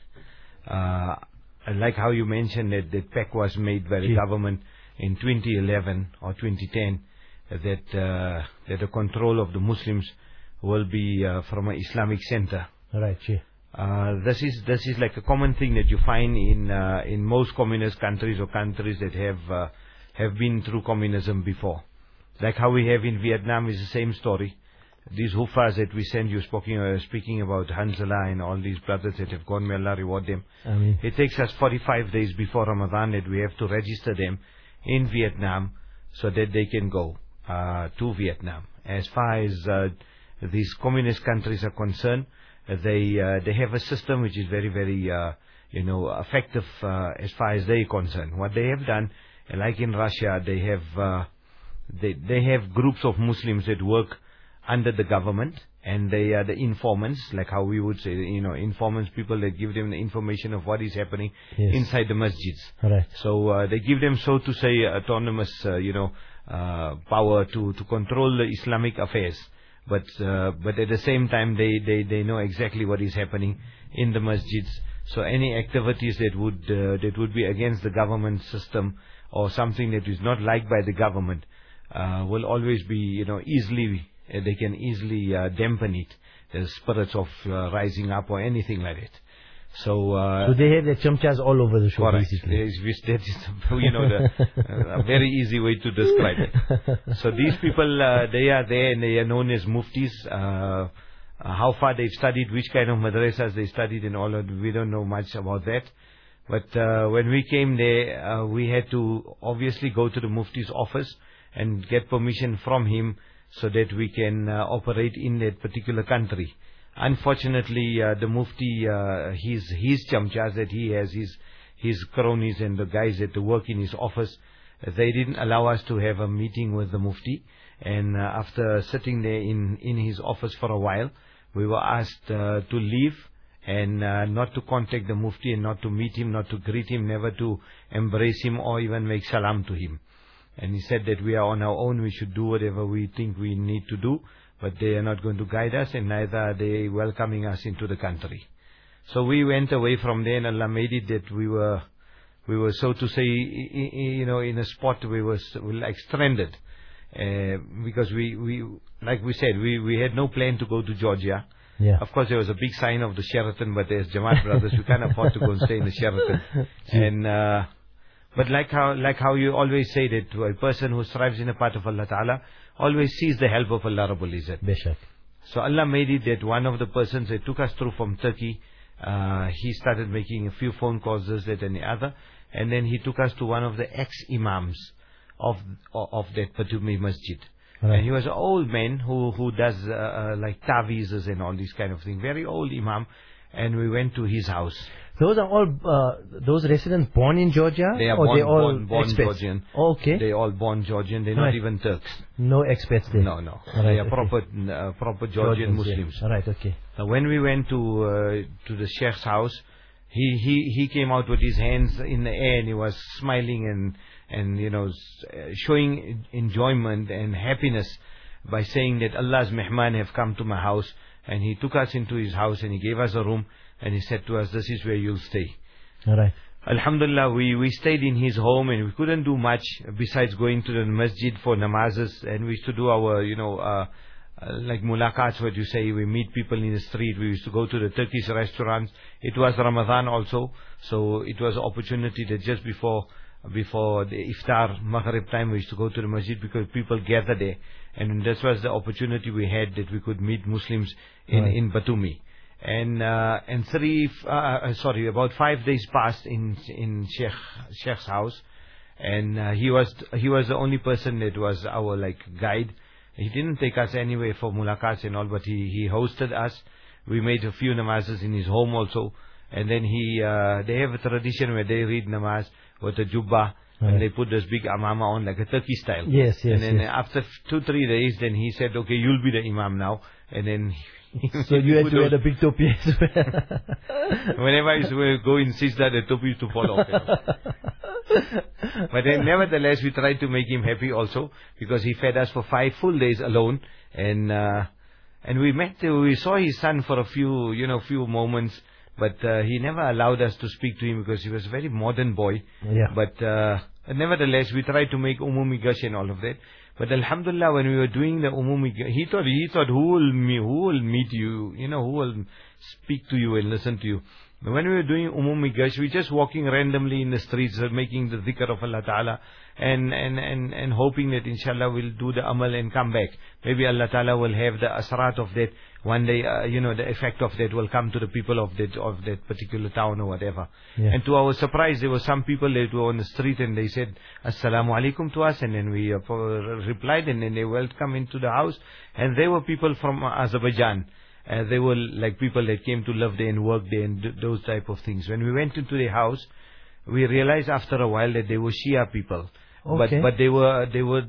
Uh, like how you mentioned that the pact was made by the yeah. government in twenty eleven or twenty ten, that uh, that the control of the Muslims will be uh, from an Islamic center. Right, yeah. Uh, this is this is like a common thing that you find in uh, in most communist countries or countries that have uh, have been through communism before. Like how we have in Vietnam is the same story. These hufas that we send you, speaking, uh, speaking about Hanzala and all these brothers that have gone, may Allah reward them. I mean. It takes us forty-five days before Ramadan that we have to register them in Vietnam so that they can go uh, to Vietnam. As far as uh, these communist countries are concerned, they uh, they have a system which is very, very, uh, you know, effective uh, as far as they are concerned. What they have done, like in Russia, they have uh, they they have groups of Muslims that work under the government, and they are the informants, like how we would say, you know, informants, people that give them the information of what is happening yes. inside the masjids. Right. So uh, they give them, so to say, autonomous, uh, you know, uh, power to, to control the Islamic affairs. But uh, but at the same time, they, they, they know exactly what is happening in the masjids. So any activities that would uh, that would be against the government system or something that is not liked by the government uh, will always be, you know, easily. Uh, they can easily uh, dampen it, the spirits of uh, rising up or anything like that. So, uh, so they have their chamchas all over the show, correct. basically. Is, that is, you know, the, uh, a very easy way to describe it. So these people, uh, they are there and they are known as muftis. Uh, uh, how far they've studied, which kind of madrasas they studied and all of, we don't know much about that. But uh, when we came there, uh, we had to obviously go to the mufti's office and get permission from him, so that we can uh, operate in that particular country. Unfortunately, uh, the mufti, uh, his his chamchas that he has, his his cronies and the guys that work in his office, uh, they didn't allow us to have a meeting with the mufti. And uh, after sitting there in in his office for a while, we were asked uh, to leave and uh, not to contact the mufti and not to meet him, not to greet him, never to embrace him or even make salam to him. And he said that we are on our own, we should do whatever we think we need to do, but they are not going to guide us, and neither are they welcoming us into the country. So we went away from there, and Allah made it that we were, we were so to say, you know, in a spot we were like stranded, uh, because we, we, like we said, we, we had no plan to go to Georgia. Yeah. Of course, there was a big sign of the Sheraton, but as Jamaat brothers, we can't afford to go and stay in the Sheraton. And uh, But like how like how you always say that a person who strives in a path of Allah Ta'ala always sees the help of Allah Rabbul Izzat. Beshak. So Allah made it that one of the persons that took us through from Turkey, uh, he started making a few phone calls, this, that and the other, and then he took us to one of the ex-imams of of that Batumi Masjid. Right. And he was an old man who, who does uh, uh, like tawizes and all these kind of things. Very old imam. And we went to his house. Those are all, uh, those residents born in Georgia? They are or born, they all born, born Georgian. Oh, okay. They all born Georgian. They're right. not even Turks. No expats there? No, no. Right, they are okay. proper, uh, proper Georgian Georgians, Muslims. Yeah. Right, okay. Now when we went to, uh, to the Sheikh's house, he, he, he came out with his hands in the air and he was smiling and, and, you know, showing enjoyment and happiness by saying that Allah's mehman have come to my house, and he took us into his house and he gave us a room and he said to us, this is where you'll stay. All right. Alhamdulillah, we, we stayed in his home and we couldn't do much besides going to the masjid for namazes, and we used to do our, you know, uh, uh, like mulaqats, what you say, we meet people in the street. We used to go to the Turkish restaurants. It was Ramadan also, so it was an opportunity that just before before the iftar, Maghrib time, we used to go to the masjid because people gather there. And this was the opportunity we had that we could meet Muslims in, right. in Batumi. And uh, and three, uh, sorry, about five days passed in in Sheikh Sheikh's house, and uh, he was he was the only person that was our like guide. He didn't take us anywhere for mulaqats and all, but he he hosted us. We made a few namazes in his home also, and then he uh, they have a tradition where they read namaz with a jubba. Right. And they put this big amama on like a Turkey style. Yes, yes. And then yes. after two, three days, then he said, "Okay, you'll be the imam now." And then so you had to wear the big topi as well. Whenever I used to go in Sijda, the topi used to fall off. You know. But then nevertheless, we tried to make him happy also, because he fed us for five full days alone, and uh, and we met, we saw his son for a few, you know, few moments. But uh, he never allowed us to speak to him because he was a very modern boy. Yeah. But uh, nevertheless, we tried to make Umumi Gash and all of that. But Alhamdulillah, when we were doing the Umumi Gash, he thought, he thought, who will me, who will meet you? You know, who will speak to you and listen to you? But when we were doing Umumi Gash, we were just walking randomly in the streets, uh, making the dhikr of Allah Ta'ala, and, and, and, and hoping that inshallah we'll do the amal and come back. Maybe Allah Ta'ala will have the asrat of that. One day, uh, you know, the effect of that will come to the people of that of that particular town or whatever. Yeah. And to our surprise, there were some people that were on the street and they said, Assalamu alaikum to us. And then we uh, replied, and then they welcome into the house. And they were people from Azerbaijan. Uh, they were like people that came to live there and work there and d those type of things. When we went into their house, we realized after a while that they were Shia people. Okay. But but they were they were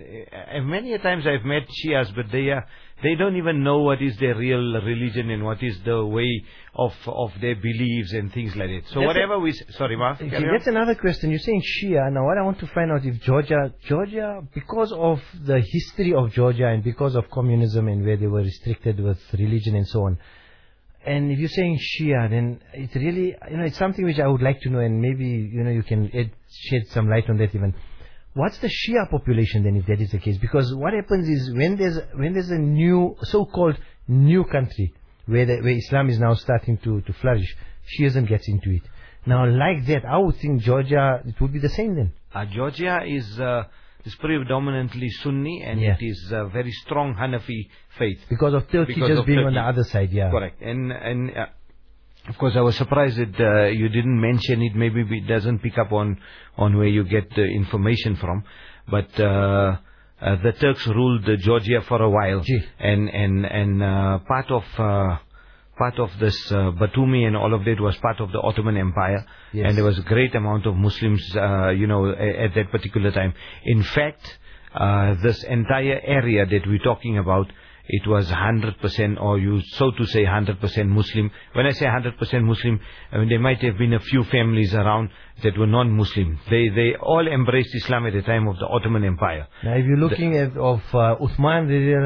uh, many a times I've met Shias, but they are they don't even know what is their real religion and what is the way of of their beliefs and things like that. So that's whatever a, we sorry, Mark. That's another question. You're saying Shia. Now, what I want to find out if Georgia Georgia because of the history of Georgia and because of communism and where they were restricted with religion and so on. And if you're saying Shia, then it really, you know, it's something which I would like to know, and maybe, you know, you can add, shed some light on that even. What's the Shia population then, if that is the case? Because what happens is when there's when there's a new, so-called new country where the, where Islam is now starting to, to flourish, Shiism gets into it. Now, like that, I would think Georgia, it would be the same then. Uh, Georgia is uh, is predominantly Sunni, and yeah. it is a very strong Hanafi faith. Because of Turkey because just of being Turkey. On the other side, yeah. Correct. And and uh, of course, I was surprised that uh, you didn't mention it. Maybe it doesn't pick up on on where you get the information from. But uh, uh, the Turks ruled uh, Georgia for a while, Gee. and and and uh, part of uh, part of this uh, Batumi and all of that was part of the Ottoman Empire, yes. and there was a great amount of Muslims, uh, you know, at, at that particular time. In fact, uh, this entire area that we're talking about, it was one hundred percent, or you so to say one hundred percent Muslim. When I say one hundred percent Muslim, I mean, there might have been a few families around that were non-Muslim. They they all embraced Islam at the time of the Ottoman Empire. Now, if you're looking the, at of uh, Uthman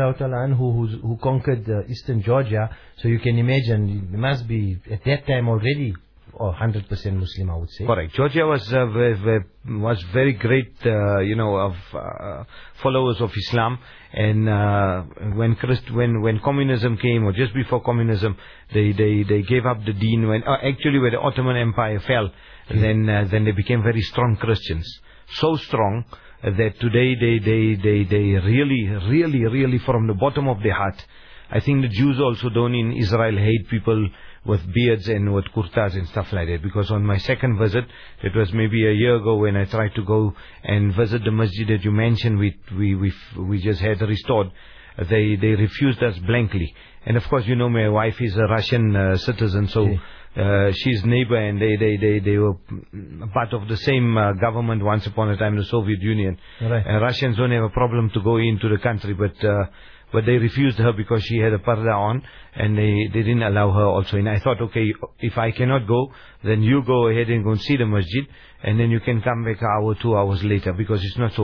who who conquered uh, eastern Georgia, so you can imagine it must be at that time already or one hundred percent Muslim, I would say. Correct. Georgia was uh, very, very, was very great, uh, you know, of uh, followers of Islam. And uh, when Christ, when when communism came, or just before communism, they they, they gave up the deen. When uh, actually, when the Ottoman Empire fell, mm. then uh, then they became very strong Christians. So strong uh, that today they they they they really really really from the bottom of their heart. I think the Jews also don't in Israel hate people with beards and with kurtas and stuff like that. Because on my second visit, it was maybe a year ago when I tried to go and visit the masjid that you mentioned, we we we, we just had restored. They they refused us blankly. And of course, you know, my wife is a Russian uh, citizen, so uh, she's neighbor, and they, they, they, they were part of the same uh, government once upon a time, the Soviet Union. Right. And Russians don't have a problem to go into the country, but uh, But they refused her because she had a parda on, and they, they didn't allow her also. And I thought, okay, if I cannot go, then you go ahead and go and see the masjid, and then you can come back an hour, two hours later, because it's not so far.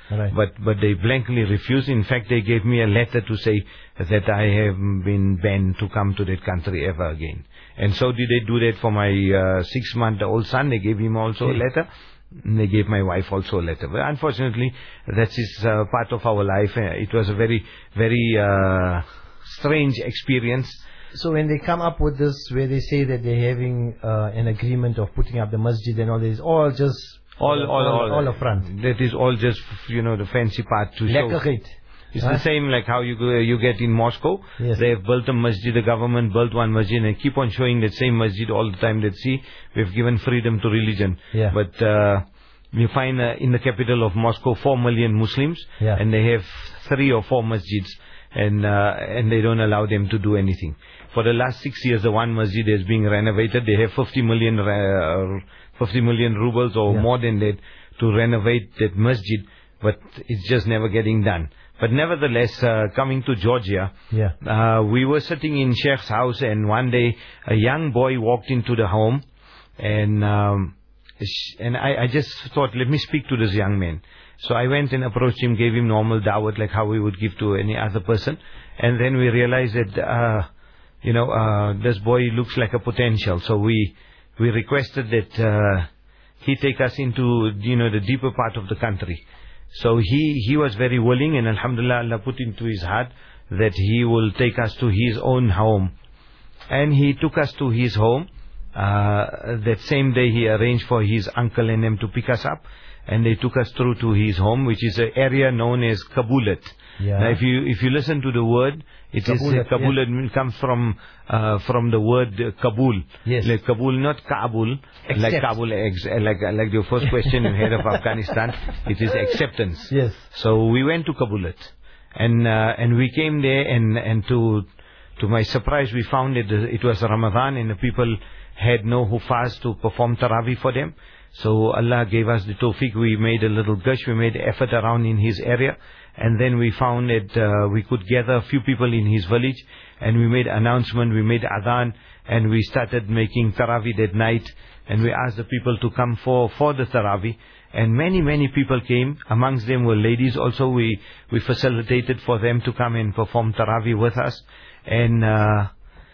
Right. But but they blankly refused. In fact, they gave me a letter to say that I have been banned to come to that country ever again. And so did they do that for my uh, six-month-old son. They gave him also a letter. And they gave my wife also a letter. But unfortunately, that is uh, part of our life. Uh, it was a very, very uh, strange experience. So when they come up with this, where they say that they're having uh, an agreement of putting up the masjid and all this, all just all, uh, all, all, all, all a front. That is all just, you know, the fancy part to show. It's huh? the same like how you go, you get in Moscow. Yes. They have built a masjid, the government built one masjid, and they keep on showing that same masjid all the time. That see, we've given freedom to religion. Yeah. But uh, you find uh, in the capital of Moscow four million Muslims, yeah. and they have three or four masjids, and uh, and they don't allow them to do anything. For the last six years, the one masjid is being renovated. They have fifty million, uh, fifty million rubles or yeah. more than that to renovate that masjid, but it's just never getting done. But nevertheless, uh, coming to Georgia, yeah. uh, we were sitting in Sheikh's house, and one day a young boy walked into the home, and um, and I, I just thought, let me speak to this young man. So I went and approached him, gave him normal dawat like how we would give to any other person, and then we realized that uh, you know uh, this boy looks like a potential. So we we requested that uh, he take us into you know the deeper part of the country. So he, he was very willing, and Alhamdulillah, Allah put into his heart that he will take us to his own home. And he took us to his home. Uh, that same day he arranged for his uncle and them to pick us up. And they took us through to his home, which is an area known as Kabulat. Yeah. Now if you if you listen to the word, it Kabulat, is uh, Kabulat yeah. comes from uh, from the word uh, Kabul. Yes. Like Kabul, not Kabul, Accept. like Kabul, ex, like like your first question you had of Afghanistan. It is acceptance. Yes. So we went to Kabulat, and uh, and we came there, and and to to my surprise, we found that it was Ramadan, and the people had no hufaz to perform Taraweeh for them. So Allah gave us the tawfiq. We made a little gush. We made effort around in his area. And then we found that uh, we could gather a few people in his village. And we made announcement. We made adhan. And we started making Taraweeh that night. And we asked the people to come for, for the Taraweeh. And many, many people came. Amongst them were ladies also. We, we facilitated for them to come and perform Taraweeh with us. And... Uh,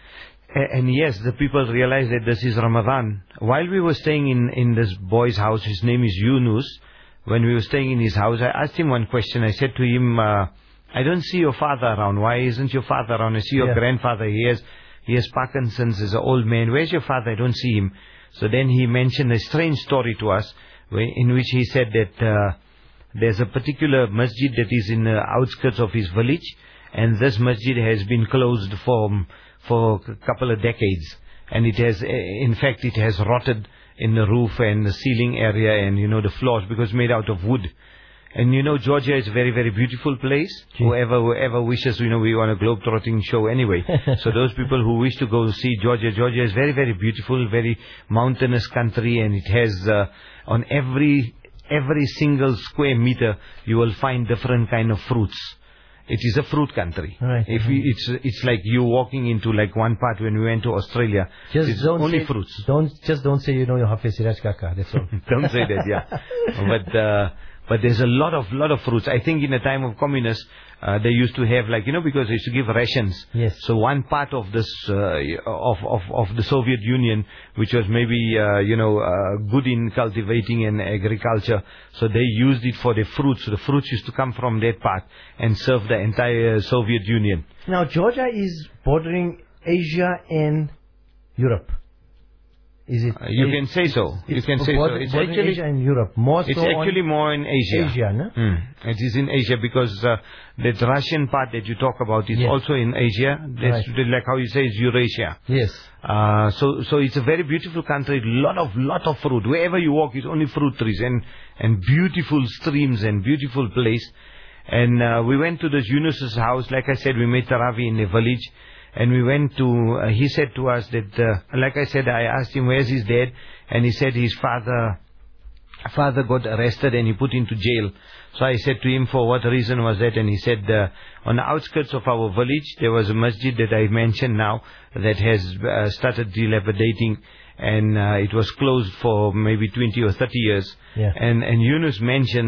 And yes, the people realized that this is Ramadan. While we were staying in, in this boy's house, his name is Yunus. When we were staying in his house, I asked him one question. I said to him, uh, I don't see your father around. Why isn't your father around? I see your yeah. grandfather. He has, he has Parkinson's, he's an old man. Where's your father? I don't see him. So then he mentioned a strange story to us, in which he said that uh, there's a particular masjid that is in the outskirts of his village. And this masjid has been closed for... for a couple of decades, and it has, in fact, it has rotted in the roof and the ceiling area, and you know the floors, because it's made out of wood. And you know Georgia is a very, very beautiful place. Gee. Whoever, whoever wishes, you know, we want a globe-trotting show anyway. So those people who wish to go see Georgia, Georgia is very, very beautiful, very mountainous country, and it has uh, on every every single square meter you will find different kind of fruits. It is a fruit country. Right. If we, it's it's like you walking into like one part when we went to Australia. Just it's don't only say, fruits. Don't just don't say you know your Hafiz Siraj Kaka. That's all. Don't say that, yeah. But uh, but there's a lot of lot of fruits. I think in the time of communists, uh, they used to have like you know because they used to give rations. Yes. So one part of this uh, of of of the Soviet Union, which was maybe uh, you know uh, good in cultivating and agriculture, so they used it for the fruits. So the fruits used to come from that part and serve the entire Soviet Union. Now Georgia is bordering Asia and Europe. Is it? Uh, you it, can say so. You can say so. It's actually Asia and Europe. More it's so actually more in Asia. Asia, no? Mm. It is in Asia because uh, that Russian part that you talk about is yes. also in Asia. That's right. like how you say it's Eurasia. Yes. Uh, so so it's a very beautiful country. Lot of lot of fruit. Wherever you walk, it's only fruit trees and and beautiful streams and beautiful place. And uh, we went to this Yunus's house. Like I said, we made Taraweeh in the village. And we went to, uh, he said to us that, uh, like I said, I asked him, where's his dad? And he said his father, father got arrested and he put into jail. So I said to him, for what reason was that? And he said, uh, on the outskirts of our village, there was a masjid that I mentioned now that has uh, started dilapidating. And uh, it was closed for maybe twenty or thirty years. Yeah. And, and Yunus mentioned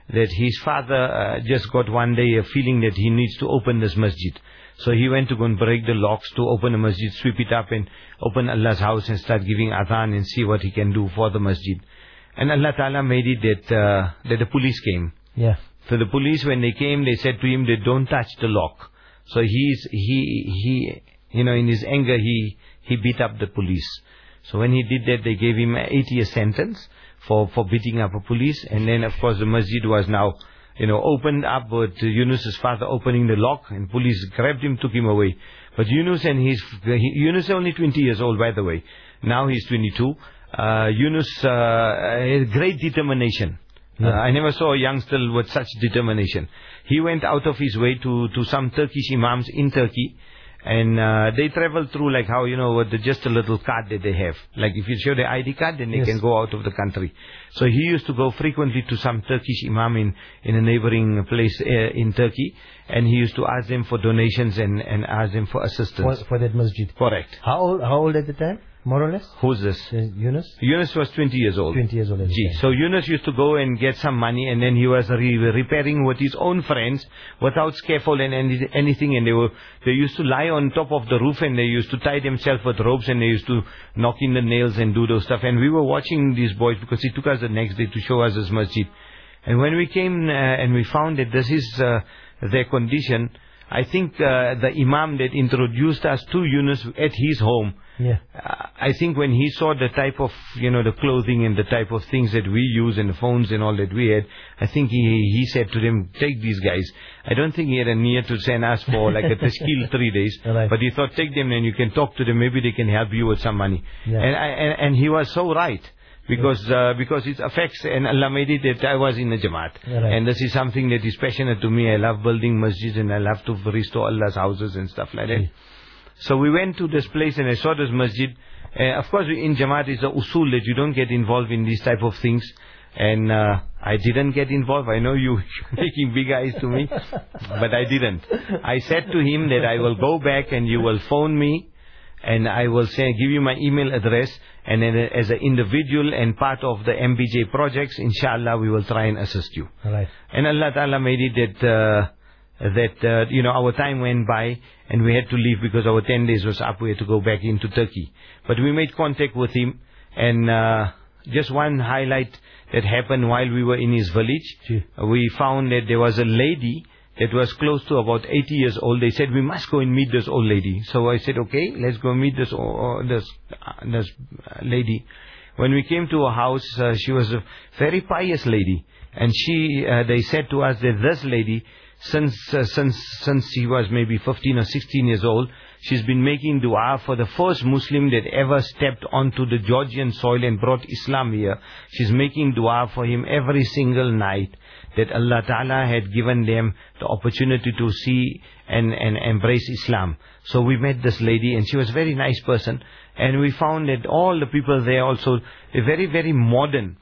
that his father uh, just got one day a feeling that he needs to open this masjid. So he went to go and break the locks to open the masjid, sweep it up and open Allah's house and start giving adhan and see what he can do for the masjid. And Allah Ta'ala made it that, uh, that the police came. Yeah. So the police, when they came, they said to him, they don't touch the lock. So he's, he, he, you know, in his anger, he, he beat up the police. So when he did that, they gave him an eight year sentence for, for beating up a police. And then, of course, the masjid was now, you know, opened up with Yunus's father opening the lock, and police grabbed him, took him away. But Yunus and his, he, Yunus is only twenty years old, by the way. Now he's twenty-two. Uh, Yunus, uh, had great determination. Yeah. Uh, I never saw a youngster with such determination. He went out of his way to, to some Turkish imams in Turkey. And uh, they travel through like how, you know, with the, just a little card that they have. Like if you show the I D card, then they yes. can go out of the country. So he used to go frequently to some Turkish imam in, in a neighboring place uh, in Turkey. And he used to ask them for donations and, and ask them for assistance. For, for that masjid. Correct. How old, how old at the time? More or less? Who's this? Uh, Yunus? Yunus was twenty years old. twenty years old. Gee. So Yunus used to go and get some money, and then he was re repairing with his own friends without scaffold and any anything. And they were they used to lie on top of the roof, and they used to tie themselves with ropes, and they used to knock in the nails and do those stuff. And we were watching these boys because he took us the next day to show us his masjid. And when we came uh, and we found that this is uh, their condition, I think uh, the imam that introduced us to Yunus at his home, yeah. uh, I think when he saw the type of, you know, the clothing and the type of things that we use and the phones and all that we had, I think he he said to them, take these guys. I don't think he had a need to send us for like a tashkil three days, right. but he thought, take them and you can talk to them, maybe they can help you with some money. Yeah. And, I, and and he was so right. Because uh, because it affects, and Allah made it that I was in the Jamaat. Right. And this is something that is passionate to me. I love building masjids and I love to restore Allah's houses and stuff like that. Mm. So we went to this place and I saw this masjid. Uh, of course, in Jamaat is the usul that you don't get involved in these type of things. And uh, I didn't get involved. I know you making big eyes to me, but I didn't. I said to him that I will go back and you will phone me. And I will say, give you my email address, and then as an individual and part of the M B J projects, inshallah, we will try and assist you. Right. And Allah Ta'ala made it that, uh, that uh, you know, our time went by, and we had to leave because our ten days was up. We had to go back into Turkey. But we made contact with him, and uh, just one highlight that happened while we were in his village, Gee. we found that there was a lady that was close to about eighty years old. They said, we must go and meet this old lady. So I said, okay, let's go meet this uh, this, uh, this lady. When we came to her house, uh, she was a very pious lady. And she, uh, they said to us that this lady, since, uh, since, since she was maybe fifteen or sixteen years old, she's been making dua for the first Muslim that ever stepped onto the Georgian soil and brought Islam here. She's making dua for him every single night, that Allah Ta'ala had given them the opportunity to see and, and embrace Islam. So we met this lady, and she was a very nice person. And we found that all the people there also, they're very, very modern.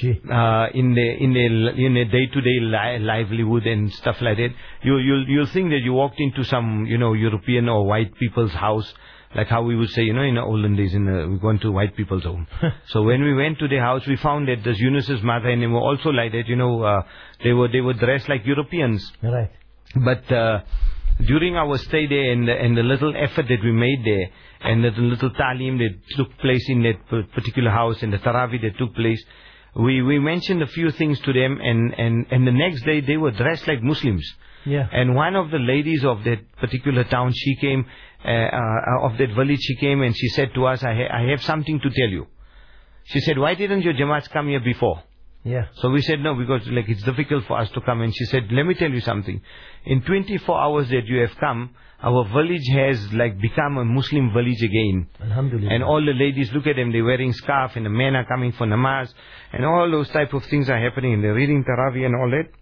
Uh, in the in the in the day-to-day li livelihood and stuff like that. You you'll you'll think that you walked into some, you know, European or white people's house, like how we would say, you know, in the olden days, in the, we gone to white people's home. So when we went to their house, we found that this Yunus's mother and they were also like that. You know, uh, they were they were dressed like Europeans. Right. But uh, during our stay there and the, and the little effort that we made there, and the little talim that took place in that particular house, and the tarawih that took place, We we mentioned a few things to them, and, and, and the next day they were dressed like Muslims. Yeah. And one of the ladies of that particular town, she came, uh, uh, of that village, she came and she said to us, I, ha I have something to tell you. She said, why didn't your Jamaats come here before? Yeah. So we said, no, because like it's difficult for us to come. And she said, let me tell you something. In twenty-four hours that you have come, our village has like become a Muslim village again. Alhamdulillah. And all the ladies, look at them, they're wearing scarf, and the men are coming for namaz, and all those type of things are happening, and they're reading Tarawih and all that.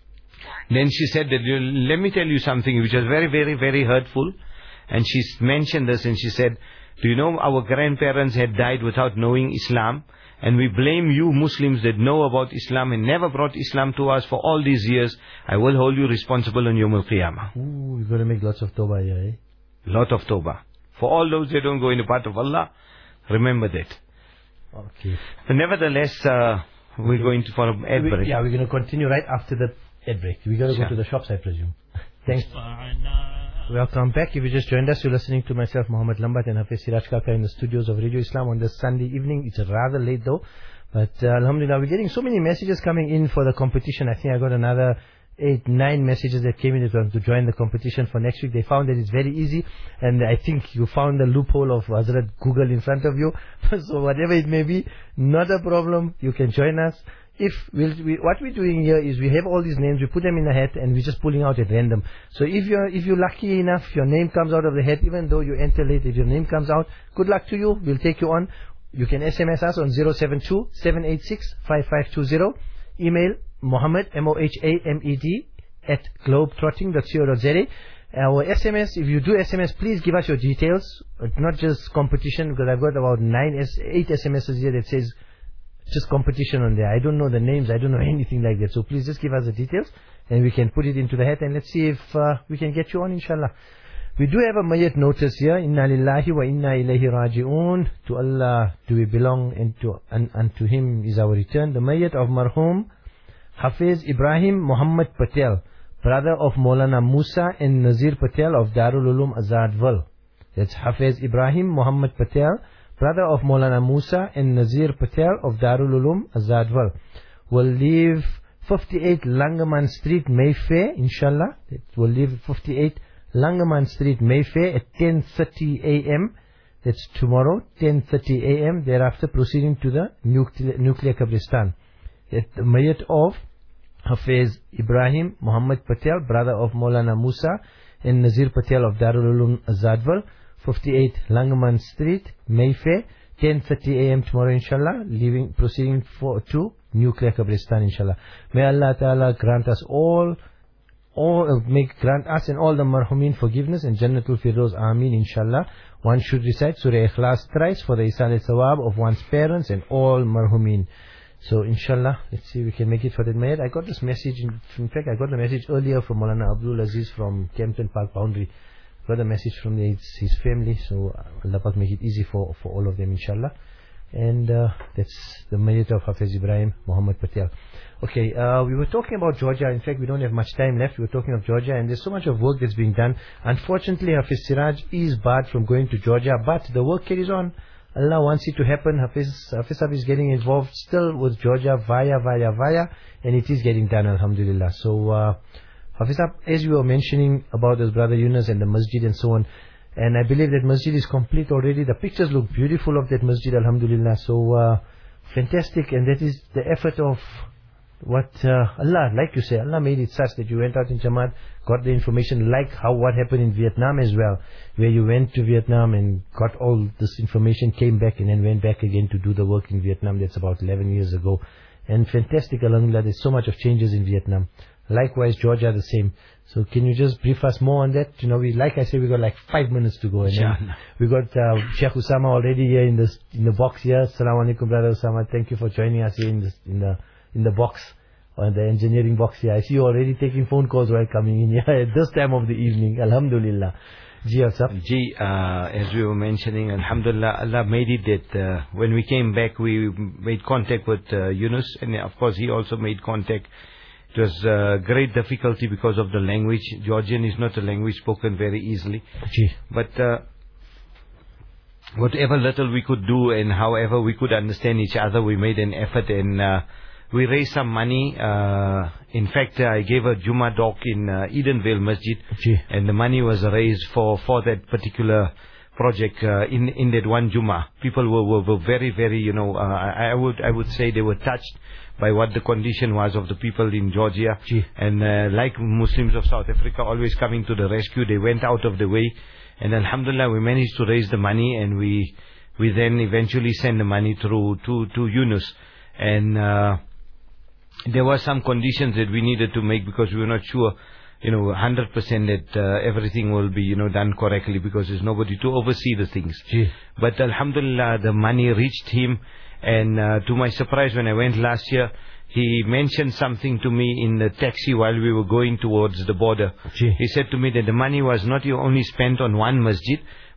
Then she said that, let me tell you something which was very, very, very hurtful. And she mentioned this, and she said, do you know our grandparents had died without knowing Islam? And we blame you Muslims that know about Islam and never brought Islam to us for all these years. I will hold you responsible on Yawm al-Qiyamah. Ooh, you've got to make lots of tawbah here, eh? Lot of tawbah. For all those that don't go in the path of Allah, remember that. Okay. But nevertheless, uh, We're going to for an ad we, break. Yeah, we're going to continue right after the ad break. We're going to Sure. go to the shops, I presume. Thanks. Welcome back. If you just joined us, you're listening to myself, Muhammad Lambat, and Hafiz Siraj Kaka in the studios of Radio Islam on this Sunday evening. It's rather late though, but uh, Alhamdulillah, we're getting so many messages coming in for the competition. I think I got another eight, nine messages that came in to join the competition for next week. They found that it's very easy, and I think you found the loophole of Hazrat Google in front of you. So whatever it may be, not a problem. You can join us. If we'll, we, what we're doing here is we have all these names, we put them in a hat, and we're just pulling out at random. So if you're if you're lucky enough, your name comes out of the hat, even though you enter late, if your name comes out, good luck to you. We'll take you on. You can S M S us on zero seven two, seven eight six, five five two zero. Email Mohammed, M O H A M E D, at globetrotting dot co dot z a. Our S M S, if you do S M S, please give us your details, not just competition, because I've got about nine, eight S M Ses here that says just competition on there. I don't know the names, I don't know anything like that. So please just give us the details and we can put it into the hat, and let's see if uh, we can get you on, inshallah. We do have a Mayyat notice here. Inna lillahi wa inna ilayhi raji'un. To Allah do we belong, and to and, and to Him is our return. The Mayyat of Marhum Hafiz Ibrahim Muhammad Patel, brother of Maulana Musa and Nazir Patel of Darul Ulum Azadwal. That's Hafiz Ibrahim Muhammad Patel, brother of Maulana Musa and Nazir Patel of Darul Ulum Azadwal, will leave fifty-eight Langaman Street, Mayfair, inshallah. It will leave fifty-eight Langaman Street, Mayfair at ten thirty a m That's tomorrow, ten thirty a m Thereafter proceeding to the nuclear, nuclear Qabristan. At the Mayyat of Hafiz Ibrahim Muhammad Patel, brother of Maulana Musa and Nazir Patel of Darul Ulum Azadwal, fifty-eight Langaman Street, Mayfair, ten thirty a m tomorrow, inshallah, leaving, proceeding for, to nuclear Qabristan, inshallah. May Allah Ta'ala grant us all, all, make, grant us and all the marhumin forgiveness and Jannatul Firdaus, Ameen, inshallah. One should recite Surah Ikhlas thrice for the Isal Thawab of one's parents and all marhumin. So inshallah, let's see if we can make it for that Mayyat. I got this message, in, in fact I got the message earlier from Maulana Abdul Aziz from Kempton Park Boundary. Got a message from his, his family, so Allah Pak make it easy for, for all of them, inshallah. And uh, that's the Mayyat of Hafiz Ibrahim Muhammad Patel. Okay, uh, we were talking about Georgia. In fact, we don't have much time left. We were talking of Georgia, and there's so much of work that's being done. Unfortunately, Hafiz Siraj is barred from going to Georgia, but the work carries on. Allah wants it to happen. Hafiz, Hafiz Sahib is getting involved still with Georgia via, via, via, and it is getting done, alhamdulillah. So, uh, Hafiz Sahib, as you were mentioning about his brother Yunus and the masjid and so on, and I believe that masjid is complete already. The pictures look beautiful of that masjid, alhamdulillah. So, uh, fantastic, and that is the effort of what uh, Allah, like you say, Allah made it such that you went out in Jamaat, got the information, like how what happened in Vietnam as well, where you went to Vietnam and got all this information, came back and then went back again to do the work in Vietnam. That's about eleven years ago. And fantastic, alhamdulillah, there's so much of changes in Vietnam. Likewise, Georgia the same. So can you just brief us more on that? You know, we, like I said, we got like five minutes to go. And then we got uh, Sheikh Usama already here in the in the box here. Assalamu alaikum, brother Usama. Thank you for joining us here in this, in the in the box, on the engineering box here. I see you already taking phone calls while coming in here at this time of the evening. Alhamdulillah. Ji, Ji, uh, as we were mentioning, alhamdulillah, Allah made it that uh, when we came back, we made contact with uh, Yunus, and of course he also made contact. It was uh, great difficulty because of the language. Georgian is not a language spoken very easily. Ji. But uh, whatever little we could do and however we could understand each other, we made an effort, and uh, we raised some money. Uh, in fact, I gave a Jummah talk in uh, Edenvale Masjid, Ji. and the money was raised for, for that particular project uh, in in that one Jummah. People were, were, were very, very, you know, uh, I, I would I would say they were touched by what the condition was of the people in Georgia. Ji. And uh, like Muslims of South Africa always coming to the rescue, they went out of the way. And alhamdulillah, we managed to raise the money, and we we then eventually sent the money through to, to Yunus. And uh, there were some conditions that we needed to make because we were not sure, you know, one hundred percent that uh, everything will be, you know, done correctly, because there's nobody to oversee the things. Ji. But alhamdulillah, the money reached him. And uh, to my surprise, when I went last year, he mentioned something to me in the taxi while we were going towards the border. Ji. He said to me that the money was not only spent on one masjid,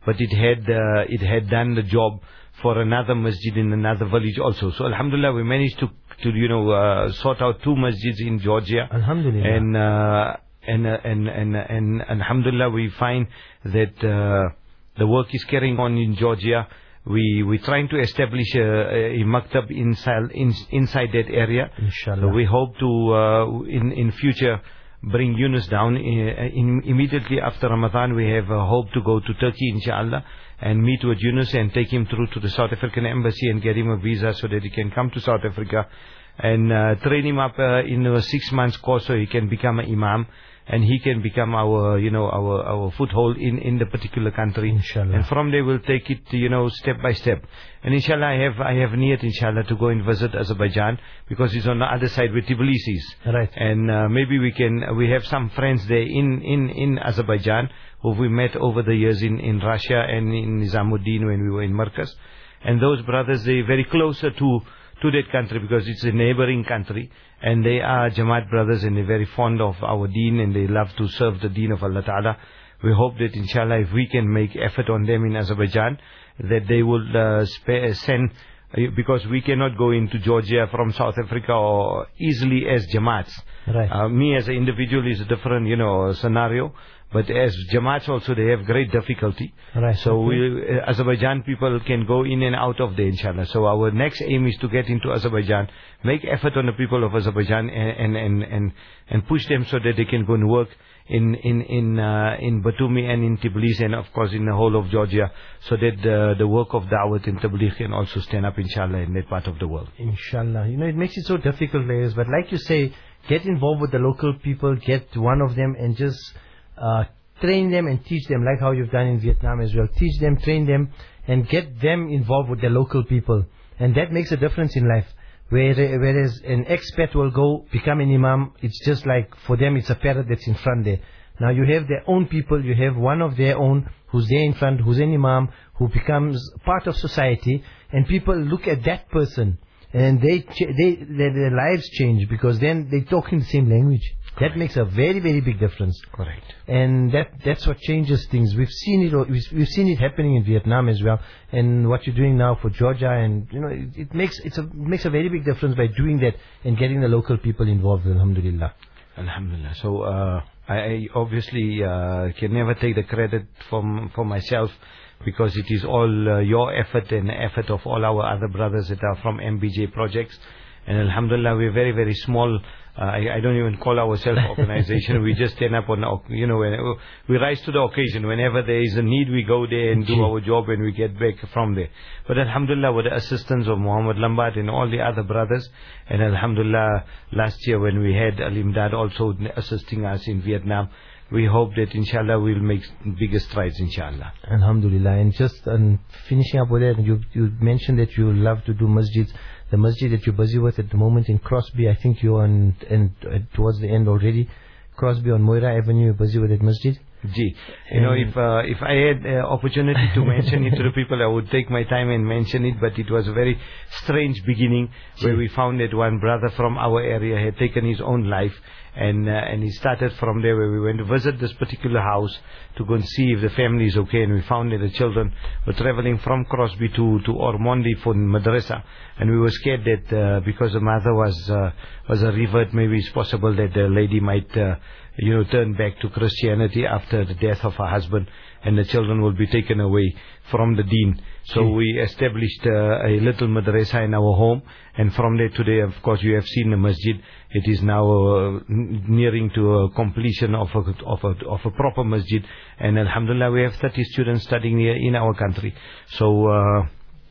but it had uh, it had done the job for another masjid in another village also. So alhamdulillah, we managed to to you know uh, sort out two masjids in Georgia. Alhamdulillah. And uh, and, uh, and and and and alhamdulillah, we find that uh, the work is carrying on in Georgia. We we trying to establish a, a maktab inside in, inside that area. Inshallah. So we hope to uh, in in future bring Yunus down. In, in, immediately after Ramadan, we have a hope to go to Turkey, inshallah, and meet with Yunus and take him through to the South African embassy and get him a visa so that he can come to South Africa and uh, train him up uh, in a six months course so he can become an imam. And he can become our, you know, our, our foothold in, in the particular country. Inshallah. And from there we'll take it, you know, step by step. And inshallah, I have, I have niyat, inshallah, to go and visit Azerbaijan, because it's on the other side where Tbilisi is. Right. And uh, maybe we can, we have some friends there in, in, in Azerbaijan who we met over the years in, in Russia and in Nizamuddin when we were in Markaz. And those brothers, they're very closer to, to that country because it's a neighboring country. And they are Jamaat brothers and they're very fond of our deen and they love to serve the deen of Allah Ta'ala. We hope that inshallah, if we can make effort on them in Azerbaijan, that they will uh, spare, send, uh, because we cannot go into Georgia from South Africa or easily as Jamaats. Right. Uh, me as an individual is a different, you know, scenario. But as Jamaats also, they have great difficulty. Right. So Okay. we, uh, Azerbaijan people can go in and out of there, inshallah. So our next aim is to get into Azerbaijan, make effort on the people of Azerbaijan and, and, and, and, and push them so that they can go and work in, in, in, uh, in Batumi and in Tbilisi and of course in the whole of Georgia, so that the, the work of Dawat in Tabligh can also stand up, inshallah, in that part of the world. Inshallah. You know, it makes it so difficult, players, but like you say, get involved with the local people, get one of them and just uh, train them and teach them, like how you've done in Vietnam as well. Teach them, train them, and get them involved with the local people. And that makes a difference in life. Whereas an expat will go, become an imam, it's just like, for them it's a parrot that's in front there. Now you have their own people, you have one of their own who's there in front, who's an imam, who becomes part of society, and people look at that person and they, they their, their lives change, because then they talk in the same language. Correct. That makes a very, very big difference. Correct. And that that's what changes things. We've seen it. We've, we've seen it happening in Vietnam as well. And what you're doing now for Georgia, and you know, it, it makes it's a it makes a very big difference by doing that and getting the local people involved. Alhamdulillah. Alhamdulillah. So uh, I, I obviously uh, can never take the credit from for myself, because it is all uh, your effort and the effort of all our other brothers that are from M B J projects. And alhamdulillah, we're very, very small. Uh, I, I don't even call ourselves organization. We just stand up on, you know, when, we rise to the occasion. Whenever there is a need, we go there and do our job, and we get back from there. But alhamdulillah, with the assistance of Muhammad Lambat and all the other brothers, and alhamdulillah, last year when we had Al-Imdad also assisting us in Vietnam, we hope that inshallah we'll make bigger strides, inshallah. Alhamdulillah. And just um, finishing up with that, you, you mentioned that you love to do masjids. The masjid that you're busy with at the moment in Crosby, I think you're on, and uh, towards the end already. Crosby on Moira Avenue, you're busy with that masjid. Gee, you know, if uh, if I had uh, opportunity to mention it to the people, I would take my time and mention it. But it was a very strange beginning, Gee. where we found that one brother from our area had taken his own life, and uh, and he started from there, where we went to visit this particular house to go and see if the family is okay, and we found that the children were traveling from Crosby to to Ormonde for madrasa, and we were scared that uh, because the mother was uh, was a revert, maybe it's possible that the lady might uh, you know, turn back to Christianity after the death of her husband, and the children will be taken away from the deen. So mm. we established uh, a little madrasa in our home, and from there today, of course, you have seen the masjid. It is now uh, nearing to a completion of a, of a of a proper masjid, and alhamdulillah, we have thirty students studying here in our country. So uh,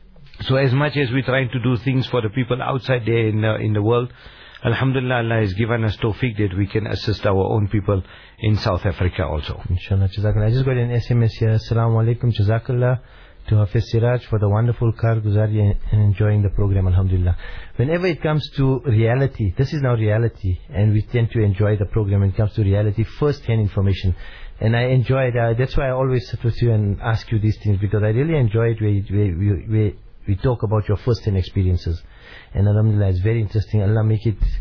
so as much as we're trying to do things for the people outside there in uh, in the world, alhamdulillah, Allah has given us tawfiq that we can assist our own people in South Africa also. Inshallah, Jazakallah. I just got an S M S here. Assalamu alaikum, Jazakallah to Hafiz Siraj for the wonderful Karguzari and enjoying the program, alhamdulillah. Whenever it comes to reality, this is now reality, and we tend to enjoy the program when it comes to reality, first-hand information. And I enjoy it. Uh, that's why I always sit with you and ask you these things, because I really enjoy it where, where, where, where we talk about your first-hand experiences. And alhamdulillah, it's very interesting. Allah make it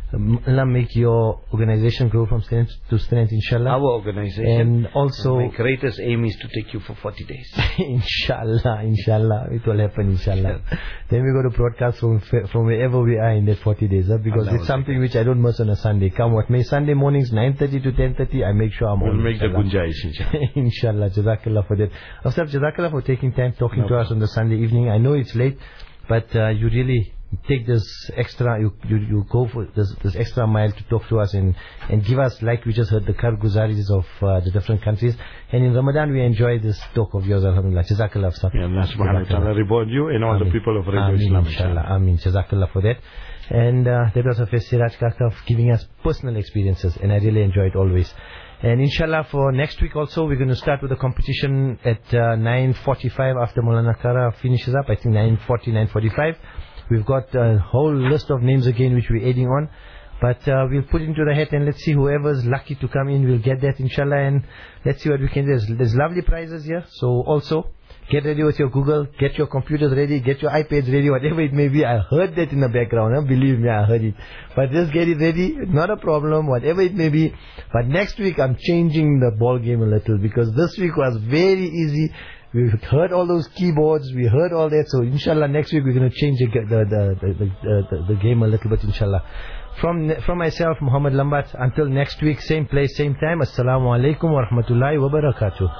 Um, Allah make your organization grow from strength to strength, inshallah. Our organization. And also, my greatest aim is to take you for forty days. inshallah, inshallah, it will happen, inshallah. Then we go to broadcast from from wherever we are in that forty days, huh? Because Allah it's something which I don't miss on a Sunday. Come what may, Sunday mornings nine thirty to ten thirty, I make sure I'm We'll on. make inshallah. the gunjaish, inshallah. Inshallah, Jazakallah for that. Afsab, Jazakallah for taking time talking no to us on the Sunday evening. I know it's late, but uh, you really take this extra, you, you, you go for this, this extra mile to talk to us and, and give us, like we just heard, the karguzaris of uh, the different countries. And in Ramadan, we enjoy this talk of yours, alhamdulillah. Jazakallah, Afsab. Yeah, Allah subhanahu wa ta'ala reward you and all Ameen. the people of Radio Ameen, Islam, inshallah. inshallah. Ameen. Jazakallah for that. And uh, that was Hafiz Siraj Kaka giving us personal experiences, and I really enjoy it always. And inshallah for next week also, we're going to start with the competition at uh, nine forty-five after Maulana Kara finishes up. I think nine forty, nine forty-five. We've got a whole list of names again which we're adding on. But uh, we'll put into the hat and let's see whoever's lucky to come in, we'll get that inshallah. And let's see what we can do. There's, there's lovely prizes here. So also, get ready with your Google, get your computers ready, get your iPads ready, whatever it may be. I heard that in the background, huh? Believe me, I heard it. But just get it ready, not a problem, whatever it may be. But next week I'm changing the ball game a little, because this week was very easy. We heard all those keyboards, we heard all that. So inshallah next week we're going to change the, the, the, the, the, the game a little bit, inshallah. From from myself, Muhammad Lambat, until next week, same place, same time. Assalamu alaikum wa rahmatullahi wa barakatuh.